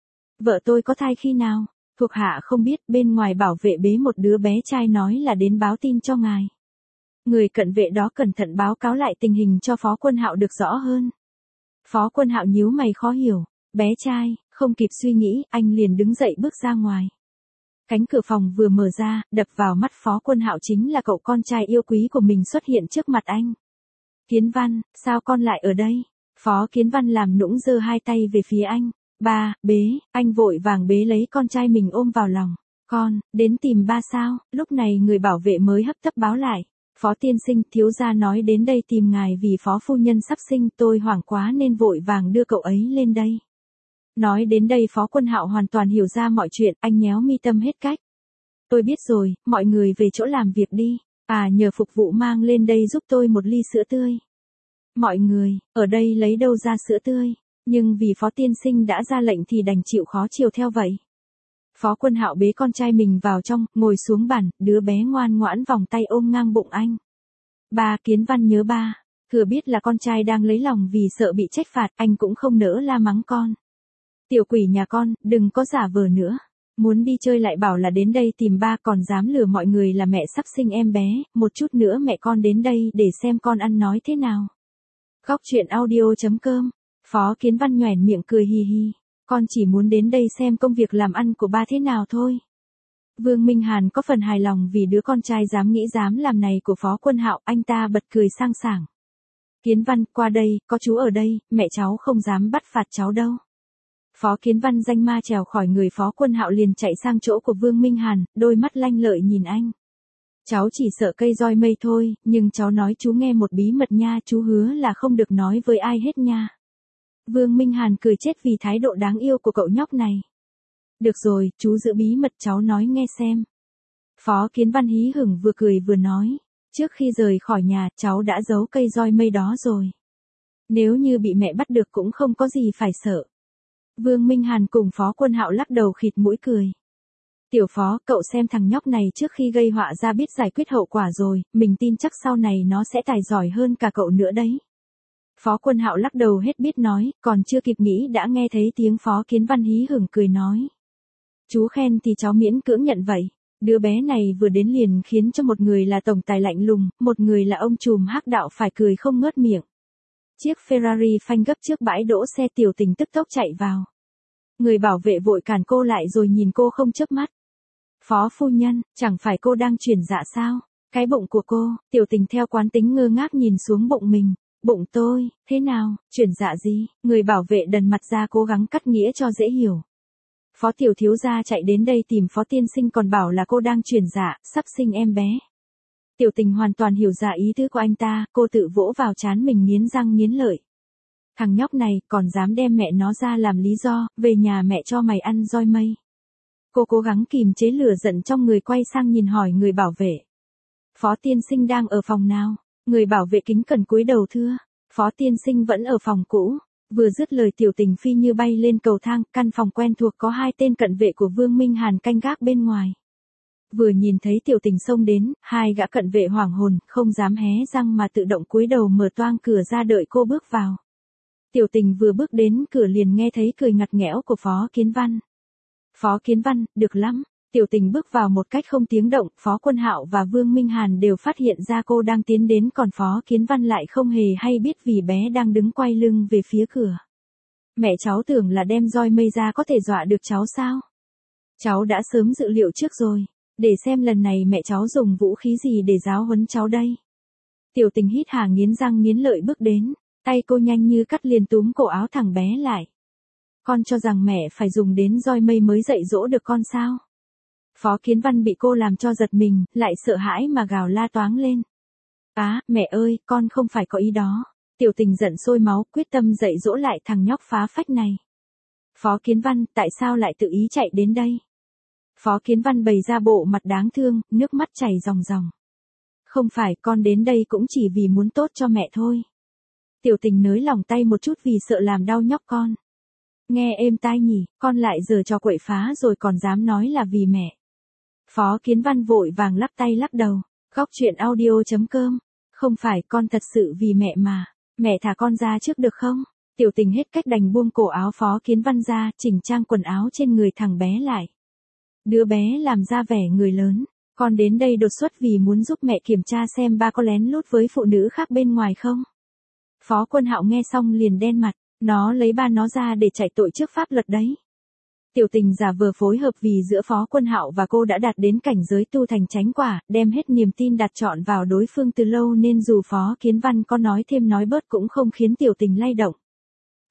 Vợ tôi có thai khi nào? Thuộc hạ không biết, bên ngoài bảo vệ bế một đứa bé trai nói là đến báo tin cho ngài. Người cận vệ đó cẩn thận báo cáo lại tình hình cho Phó Quân Hạo được rõ hơn. Phó Quân Hạo nhíu mày khó hiểu, bé trai, không kịp suy nghĩ, anh liền đứng dậy bước ra ngoài. Cánh cửa phòng vừa mở ra, đập vào mắt Phó Quân Hạo chính là cậu con trai yêu quý của mình xuất hiện trước mặt anh. Kiến Văn, sao con lại ở đây? Phó Kiến Văn làm nũng giơ hai tay về phía anh. Ba, bế, anh vội vàng bế lấy con trai mình ôm vào lòng. Con, đến tìm ba sao? Lúc này người bảo vệ mới hấp tấp báo lại. Phó tiên sinh, thiếu gia nói đến đây tìm ngài vì phó phu nhân sắp sinh, tôi hoảng quá nên vội vàng đưa cậu ấy lên đây. Nói đến đây Phó Quân Hạo hoàn toàn hiểu ra mọi chuyện, anh nhéo mi tâm hết cách. Tôi biết rồi, mọi người về chỗ làm việc đi. À, nhờ phục vụ mang lên đây giúp tôi một ly sữa tươi. Mọi người, ở đây lấy đâu ra sữa tươi? Nhưng vì Phó tiên sinh đã ra lệnh thì đành chịu khó chiều theo vậy. Phó Quân Hạo bế con trai mình vào trong, ngồi xuống bàn, đứa bé ngoan ngoãn vòng tay ôm ngang bụng anh. Ba, Kiến Văn nhớ ba. Thừa biết là con trai đang lấy lòng vì sợ bị trách phạt, anh cũng không nỡ la mắng con. Tiểu quỷ nhà con, đừng có giả vờ nữa. Muốn đi chơi lại bảo là đến đây tìm ba, còn dám lừa mọi người là mẹ sắp sinh em bé, một chút nữa mẹ con đến đây để xem con ăn nói thế nào. Góc truyện audio.com. Phó Kiến Văn nhoẻn miệng cười hì hì. Con chỉ muốn đến đây xem công việc làm ăn của ba thế nào thôi. Vương Minh Hàn có phần hài lòng vì đứa con trai dám nghĩ dám làm này của Phó Quân Hạo, anh ta bật cười sang sảng. Kiến Văn, qua đây, có chú ở đây, mẹ cháu không dám bắt phạt cháu đâu. Phó Kiến Văn danh ma trèo khỏi người Phó Quân Hạo liền chạy sang chỗ của Vương Minh Hàn, đôi mắt lanh lợi nhìn anh. Cháu chỉ sợ cây roi mây thôi, nhưng cháu nói chú nghe một bí mật nha, chú hứa là không được nói với ai hết nha. Vương Minh Hàn cười chết vì thái độ đáng yêu của cậu nhóc này. Được rồi, chú giữ bí mật, cháu nói nghe xem. Phó Kiến Văn hí hửng vừa cười vừa nói. Trước khi rời khỏi nhà, cháu đã giấu cây roi mây đó rồi. Nếu như bị mẹ bắt được cũng không có gì phải sợ. Vương Minh Hàn cùng Phó Quân Hạo lắc đầu khịt mũi cười. Tiểu Phó, cậu xem thằng nhóc này trước khi gây họa ra biết giải quyết hậu quả rồi, mình tin chắc sau này nó sẽ tài giỏi hơn cả cậu nữa đấy. Phó Quân Hạo lắc đầu hết biết nói, còn chưa kịp nghĩ đã nghe thấy tiếng Phó Kiến Văn hí hửng cười nói. Chú khen thì cháu miễn cưỡng nhận vậy. Đứa bé này vừa đến liền khiến cho một người là tổng tài lạnh lùng, một người là ông trùm hắc đạo phải cười không ngớt miệng. Chiếc Ferrari phanh gấp trước bãi đỗ xe, Tiểu Tình tức tốc chạy vào. Người bảo vệ vội cản cô lại rồi nhìn cô không chớp mắt. Phó phu nhân, chẳng phải cô đang chuyển dạ sao? Cái bụng của cô, Tiểu Tình theo quán tính ngơ ngác nhìn xuống bụng mình. Bụng tôi, thế nào, chuyển dạ gì? Người bảo vệ đần mặt ra cố gắng cắt nghĩa cho dễ hiểu. Phó tiểu thiếu gia chạy đến đây tìm Phó tiên sinh còn bảo là cô đang chuyển dạ, sắp sinh em bé. Tiểu Tình hoàn toàn hiểu ra ý tứ của anh ta, cô tự vỗ vào trán mình nghiến răng nghiến lợi. Thằng nhóc này còn dám đem mẹ nó ra làm lý do, về nhà mẹ cho mày ăn roi mây. Cô cố gắng kìm chế lửa giận trong người, quay sang nhìn hỏi người bảo vệ. Phó tiên sinh đang ở phòng nào? Người bảo vệ kính cẩn cúi đầu thưa. Phó tiên sinh vẫn ở phòng cũ. Vừa dứt lời Tiểu Tình phi như bay lên cầu thang, căn phòng quen thuộc có hai tên cận vệ của Vương Minh Hàn canh gác bên ngoài. Vừa nhìn thấy Tiểu Tình xông đến, hai gã cận vệ hoảng hồn, không dám hé răng mà tự động cúi đầu mở toang cửa ra đợi cô bước vào. Tiểu Tình vừa bước đến cửa liền nghe thấy cười ngặt nghẽo của Phó Kiến Văn. Phó Kiến Văn, được lắm. Tiểu Tình bước vào một cách không tiếng động, Phó Quân Hạo và Vương Minh Hàn đều phát hiện ra cô đang tiến đến, còn Phó Kiến Văn lại không hề hay biết vì bé đang đứng quay lưng về phía cửa. Mẹ cháu tưởng là đem roi mây ra có thể dọa được cháu sao? Cháu đã sớm dự liệu trước rồi, để xem lần này mẹ cháu dùng vũ khí gì để giáo huấn cháu đây. Tiểu Tình hít hà nghiến răng nghiến lợi bước đến, tay cô nhanh như cắt liền túm cổ áo thằng bé lại. Con cho rằng mẹ phải dùng đến roi mây mới dạy dỗ được con sao? Phó Kiến Văn bị cô làm cho giật mình, lại sợ hãi mà gào la toáng lên. Á, mẹ ơi, con không phải có ý đó. Tiểu Tình giận sôi máu, quyết tâm dạy dỗ lại thằng nhóc phá phách này. Phó Kiến Văn, tại sao lại tự ý chạy đến đây? Phó Kiến Văn bày ra bộ mặt đáng thương, nước mắt chảy ròng ròng. Không phải, con đến đây cũng chỉ vì muốn tốt cho mẹ thôi. Tiểu Tình nới lỏng tay một chút vì sợ làm đau nhóc con. Nghe êm tai nhỉ, con lại giở trò quậy phá rồi còn dám nói là vì mẹ. Phó Kiến Văn vội vàng lắc tay lắc đầu. Góc truyện audio.com. Không phải, con thật sự vì mẹ mà. Mẹ thả con ra trước được không? Tiểu Tình hết cách đành buông cổ áo Phó Kiến Văn ra, chỉnh trang quần áo trên người thằng bé lại. Đứa bé làm ra vẻ người lớn. Con đến đây đột xuất vì muốn giúp mẹ kiểm tra xem ba có lén lút với phụ nữ khác bên ngoài không? Phó Quân Hạo nghe xong liền đen mặt. Nó lấy ba nó ra để chạy tội trước pháp luật đấy. Tiểu Tình giả vờ phối hợp vì giữa Phó Quân Hạo và cô đã đạt đến cảnh giới tu thành chánh quả, đem hết niềm tin đặt trọn vào đối phương từ lâu nên dù Phó Kiến Văn có nói thêm nói bớt cũng không khiến Tiểu Tình lay động.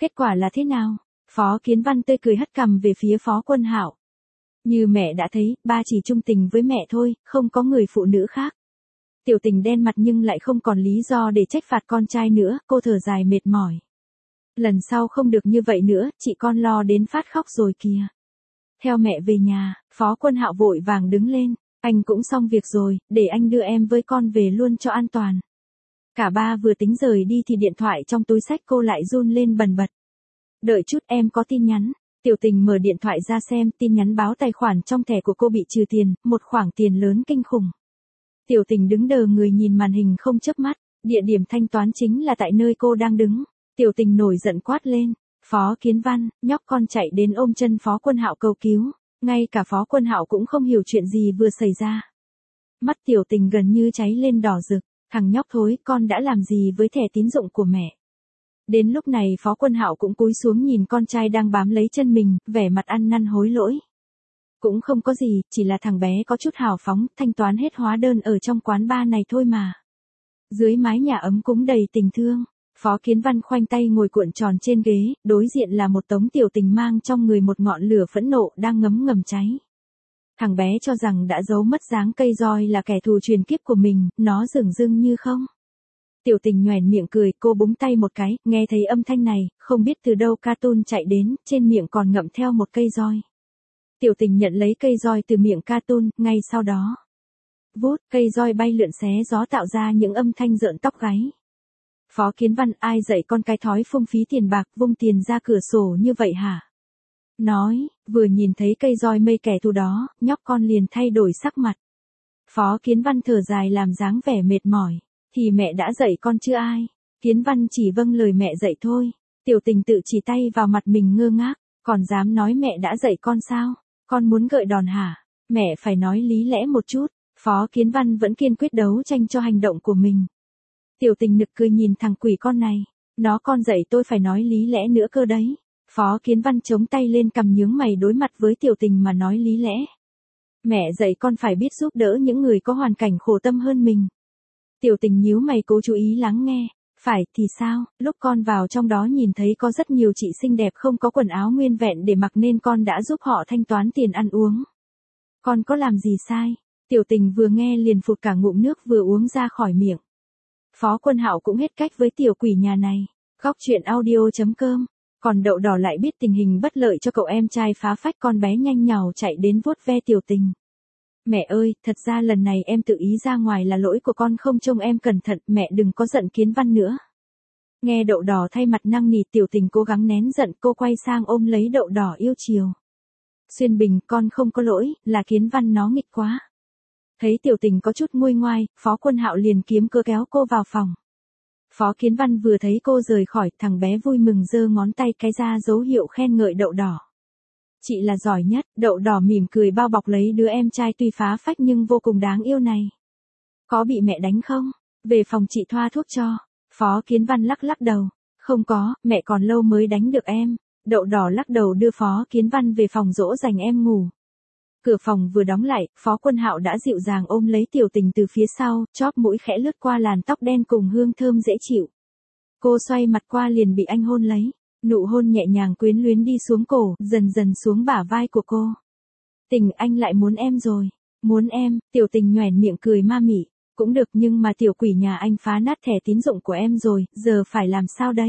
Kết quả là thế nào? Phó Kiến Văn tươi cười hất cằm về phía Phó Quân Hạo. Như mẹ đã thấy, ba chỉ trung tình với mẹ thôi, không có người phụ nữ khác. Tiểu Tình đen mặt nhưng lại không còn lý do để trách phạt con trai nữa, cô thở dài mệt mỏi. Lần sau không được như vậy nữa, chị con lo đến phát khóc rồi kìa. Theo mẹ về nhà, Phó Quân Hạo vội vàng đứng lên, anh cũng xong việc rồi, để anh đưa em với con về luôn cho an toàn. Cả ba vừa tính rời đi thì điện thoại trong túi xách cô lại run lên bần bật. Đợi chút, em có tin nhắn. Tiểu Tình mở điện thoại ra xem, tin nhắn báo tài khoản trong thẻ của cô bị trừ tiền, một khoản tiền lớn kinh khủng. Tiểu Tình đứng đờ người nhìn màn hình không chớp mắt, địa điểm thanh toán chính là tại nơi cô đang đứng. Tiểu Tình nổi giận quát lên, Phó Kiến Văn, nhóc con chạy đến ôm chân Phó Quân Hạo cầu cứu, ngay cả Phó Quân Hạo cũng không hiểu chuyện gì vừa xảy ra. Mắt Tiểu Tình gần như cháy lên đỏ rực, thằng nhóc thối, con đã làm gì với thẻ tín dụng của mẹ? Đến lúc này Phó Quân Hạo cũng cúi xuống nhìn con trai đang bám lấy chân mình, vẻ mặt ăn năn hối lỗi. Cũng không có gì, chỉ là thằng bé có chút hào phóng, thanh toán hết hóa đơn ở trong quán bar này thôi mà. Dưới mái nhà ấm cúng đầy tình thương, Phó Kiến Văn khoanh tay ngồi cuộn tròn trên ghế, đối diện là một Tống Tiểu Tình mang trong người một ngọn lửa phẫn nộ đang ngấm ngầm cháy. Thằng bé cho rằng đã giấu mất dáng cây roi là kẻ thù truyền kiếp của mình, nó dửng dưng như không. Tiểu Tình nhoẻn miệng cười, cô búng tay một cái, nghe thấy âm thanh này, không biết từ đâu Cartoon chạy đến, trên miệng còn ngậm theo một cây roi. Tiểu Tình nhận lấy cây roi từ miệng Cartoon, ngay sau đó. Vút, cây roi bay lượn xé gió tạo ra những âm thanh rợn tóc gáy. Phó Kiến Văn, ai dạy con cái thói phung phí tiền bạc, vung tiền ra cửa sổ như vậy hả? Nói, vừa nhìn thấy cây roi mây kẻ thù đó, nhóc con liền thay đổi sắc mặt. Phó Kiến Văn thở dài làm dáng vẻ mệt mỏi. Thì mẹ đã dạy con chưa ai? Kiến Văn chỉ vâng lời mẹ dạy thôi. Tiểu Tình tự chỉ tay vào mặt mình ngơ ngác, còn dám nói mẹ đã dạy con sao? Con muốn gợi đòn hả? Mẹ phải nói lý lẽ một chút. Phó Kiến Văn vẫn kiên quyết đấu tranh cho hành động của mình. Tiểu Tình nực cười nhìn thằng quỷ con này. Nó con dạy tôi phải nói lý lẽ nữa cơ đấy. Phó Kiến Văn chống tay lên cằm nhướng mày đối mặt với Tiểu Tình mà nói lý lẽ. Mẹ dạy con phải biết giúp đỡ những người có hoàn cảnh khổ tâm hơn mình. Tiểu Tình nhíu mày cố chú ý lắng nghe. Phải thì sao, lúc con vào trong đó nhìn thấy có rất nhiều chị xinh đẹp không có quần áo nguyên vẹn để mặc nên con đã giúp họ thanh toán tiền ăn uống. Con có làm gì sai? Tiểu Tình vừa nghe liền phụt cả ngụm nước vừa uống ra khỏi miệng. Phó Quân Hạo cũng hết cách với tiểu quỷ nhà này. Góc truyện audio.com. Còn Đậu Đỏ lại biết tình hình bất lợi cho cậu em trai phá phách, con bé nhanh nhào chạy đến vuốt ve Tiểu Tình. Mẹ ơi, thật ra lần này em tự ý ra ngoài là lỗi của con không trông em cẩn thận, mẹ đừng có giận Kiến Văn nữa. Nghe Đậu Đỏ thay mặt năn nỉ, Tiểu Tình cố gắng nén giận, cô quay sang ôm lấy Đậu Đỏ yêu chiều. Xuyên Bình, con không có lỗi, là Kiến Văn nó nghịch quá. Thấy Tiểu Tình có chút nguôi ngoai, Phó Quân Hạo liền kiếm cớ kéo cô vào phòng. Phó Kiến Văn vừa thấy cô rời khỏi, thằng bé vui mừng giơ ngón tay cái ra dấu hiệu khen ngợi Đậu Đỏ. Chị là giỏi nhất, Đậu Đỏ mỉm cười bao bọc lấy đứa em trai tuy phá phách nhưng vô cùng đáng yêu này. Có bị mẹ đánh không? Về phòng chị thoa thuốc cho. Phó Kiến Văn lắc lắc đầu. Không có, mẹ còn lâu mới đánh được em. Đậu Đỏ lắc đầu đưa Phó Kiến Văn về phòng dỗ dành em ngủ. Cửa phòng vừa đóng lại, Phó Quân Hạo đã dịu dàng ôm lấy Tiểu Tình từ phía sau, chóp mũi khẽ lướt qua làn tóc đen cùng hương thơm dễ chịu. Cô xoay mặt qua liền bị anh hôn lấy. Nụ hôn nhẹ nhàng quyến luyến đi xuống cổ, dần dần xuống bả vai của cô. Tình, anh lại muốn em rồi. Muốn em, Tiểu Tình nhoẻn miệng cười ma mị. Cũng được, nhưng mà tiểu quỷ nhà anh phá nát thẻ tín dụng của em rồi, giờ phải làm sao đây?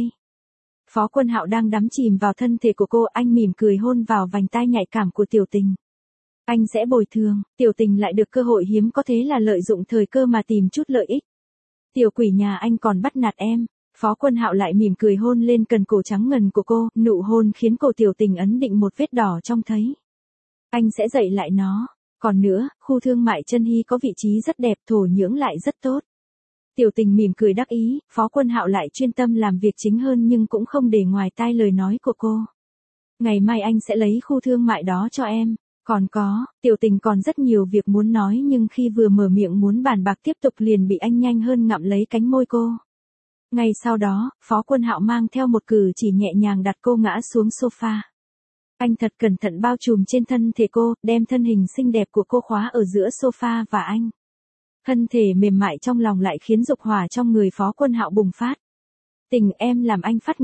Phó Quân Hạo đang đắm chìm vào thân thể của cô, anh mỉm cười hôn vào vành tai nhạy cảm của Tiểu Tình. Anh sẽ bồi thường. Tiểu Tình lại được cơ hội hiếm có, thế là lợi dụng thời cơ mà tìm chút lợi ích. Tiểu quỷ nhà anh còn bắt nạt em. Phó Quân Hạo lại mỉm cười hôn lên cần cổ trắng ngần của cô, nụ hôn khiến cổ Tiểu Tình ấn định một vết đỏ trong thấy. Anh sẽ dạy lại nó. Còn nữa, khu thương mại Chân Hy có vị trí rất đẹp, thổ nhưỡng lại rất tốt. Tiểu Tình mỉm cười đắc ý, Phó Quân Hạo lại chuyên tâm làm việc chính hơn nhưng cũng không để ngoài tai lời nói của cô. Ngày mai anh sẽ lấy khu thương mại đó cho em. Còn có, Tiểu Tình còn rất nhiều việc muốn nói nhưng khi vừa mở miệng muốn bàn bạc tiếp tục liền bị anh nhanh hơn ngậm lấy cánh môi cô. Ngay sau đó, Phó Quân Hạo mang theo một cử chỉ nhẹ nhàng đặt cô ngã xuống sofa. Anh thật cẩn thận bao trùm trên thân thể cô, đem thân hình xinh đẹp của cô khóa ở giữa sofa và anh. Thân thể mềm mại trong lòng lại khiến dục hỏa trong người Phó Quân Hạo bùng phát. Tình, em làm anh phát nghiện.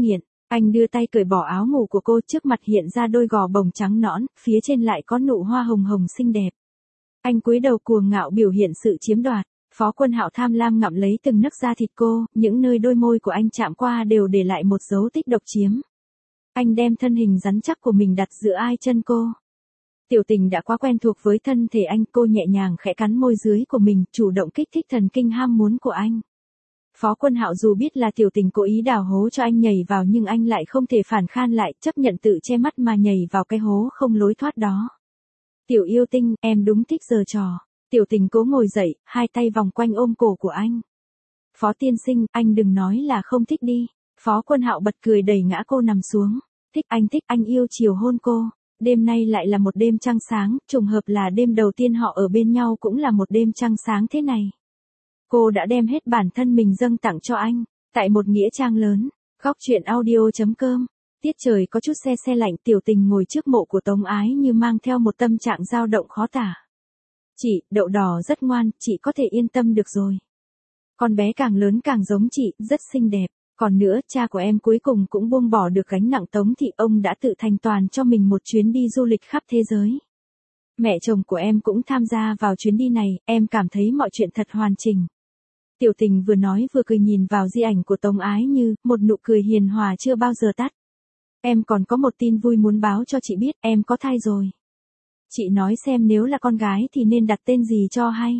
Anh đưa tay cởi bỏ áo ngủ của cô, trước mặt hiện ra đôi gò bồng trắng nõn, phía trên lại có nụ hoa hồng hồng xinh đẹp. Anh cúi đầu cuồng ngạo biểu hiện sự chiếm đoạt. Phó Quân Hạo tham lam ngậm lấy từng nấc da thịt cô, những nơi đôi môi của anh chạm qua đều để lại một dấu tích độc chiếm. Anh đem thân hình rắn chắc của mình đặt giữa hai chân cô. Tiểu Tình đã quá quen thuộc với thân thể anh, cô nhẹ nhàng khẽ cắn môi dưới của mình, chủ động kích thích thần kinh ham muốn của anh. Phó Quân Hạo dù biết là Tiểu Tình cố ý đào hố cho anh nhảy vào nhưng anh lại không thể phản kháng lại, chấp nhận tự che mắt mà nhảy vào cái hố không lối thoát đó. Tiểu yêu tinh, em đúng thích giở trò. Tiểu Tình cố ngồi dậy, hai tay vòng quanh ôm cổ của anh. Phó tiên sinh, anh đừng nói là không thích đi. Phó Quân Hạo bật cười đẩy ngã cô nằm xuống. Thích, anh yêu chiều hôn cô. Đêm nay lại là một đêm trăng sáng, trùng hợp là đêm đầu tiên họ ở bên nhau cũng là một đêm trăng sáng thế này. Cô đã đem hết bản thân mình dâng tặng cho anh, tại một nghĩa trang lớn. Góc truyện audio.com. Tiết trời có chút se lạnh, Tiểu Tình ngồi trước mộ của Tống Ái Như mang theo một tâm trạng dao động khó tả. Chị, đậu đỏ rất ngoan, chị có thể yên tâm được rồi. Con bé càng lớn càng giống chị, rất xinh đẹp. Còn nữa, cha của em cuối cùng cũng buông bỏ được gánh nặng Tống thị, ông đã tự thành toàn cho mình một chuyến đi du lịch khắp thế giới. Mẹ chồng của em cũng tham gia vào chuyến đi này, em cảm thấy mọi chuyện thật hoàn chỉnh. Tiểu Tình vừa nói vừa cười nhìn vào di ảnh của Tống Ái Như, một nụ cười hiền hòa chưa bao giờ tắt. Em còn có một tin vui muốn báo cho chị biết, em có thai rồi. Chị nói xem nếu là con gái thì nên đặt tên gì cho hay.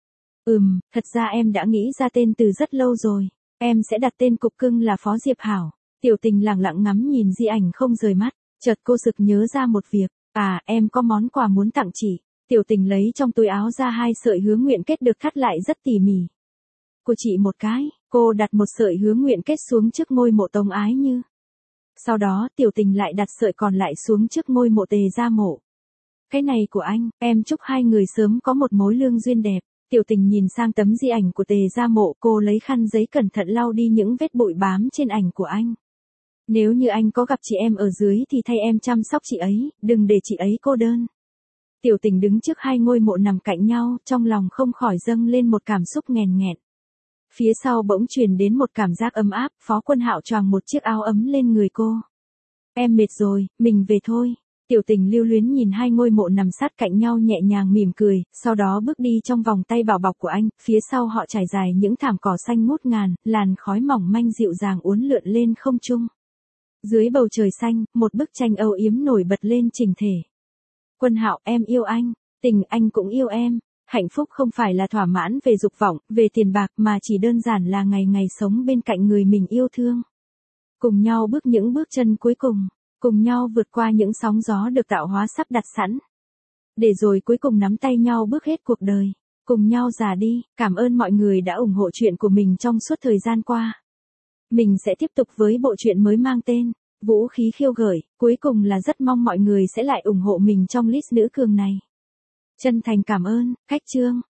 Thật ra em đã nghĩ ra tên từ rất lâu rồi. Em sẽ đặt tên cục cưng là Phó Diệp Hảo. Tiểu Tình lẳng lặng ngắm nhìn di ảnh không rời mắt, chợt cô sực nhớ ra một việc. À, em có món quà muốn tặng chị. Tiểu Tình lấy trong túi áo ra hai sợi hứa nguyện kết được thắt lại rất tỉ mỉ. Của chị một cái, cô đặt một sợi hứa nguyện kết xuống trước ngôi mộ Tống Ái Như. Sau đó Tiểu Tình lại đặt sợi còn lại xuống trước ngôi mộ Tề Gia Mộ. Cái này của anh, em chúc hai người sớm có một mối lương duyên đẹp. Tiểu Tình nhìn sang tấm di ảnh của Tề Gia Mộ, cô lấy khăn giấy cẩn thận lau đi những vết bụi bám trên ảnh của anh. Nếu như anh có gặp chị em ở dưới thì thay em chăm sóc chị ấy, đừng để chị ấy cô đơn. Tiểu Tình đứng trước hai ngôi mộ nằm cạnh nhau, trong lòng không khỏi dâng lên một cảm xúc nghẹn nghẹn. Phía sau bỗng truyền đến một cảm giác ấm áp, Phó Quân Hạo choàng một chiếc áo ấm lên người cô. Em mệt rồi, mình về thôi. Tiểu Tình lưu luyến nhìn hai ngôi mộ nằm sát cạnh nhau nhẹ nhàng mỉm cười, sau đó bước đi trong vòng tay bảo bọc của anh, phía sau họ trải dài những thảm cỏ xanh ngút ngàn, làn khói mỏng manh dịu dàng uốn lượn lên không trung. Dưới bầu trời xanh, một bức tranh âu yếm nổi bật lên chỉnh thể. Quân Hạo, em yêu anh, Tình, anh cũng yêu em. Hạnh phúc không phải là thỏa mãn về dục vọng, về tiền bạc mà chỉ đơn giản là ngày ngày sống bên cạnh người mình yêu thương. Cùng nhau bước những bước chân cuối cùng. Cùng nhau vượt qua những sóng gió được tạo hóa sắp đặt sẵn. Để rồi cuối cùng nắm tay nhau bước hết cuộc đời. Cùng nhau già đi. Cảm ơn mọi người đã ủng hộ chuyện của mình trong suốt thời gian qua. Mình sẽ tiếp tục với bộ truyện mới mang tên Vũ khí khiêu gợi. Cuối cùng là rất mong mọi người sẽ lại ủng hộ mình trong list nữ cường này. Chân thành cảm ơn. Cách chương.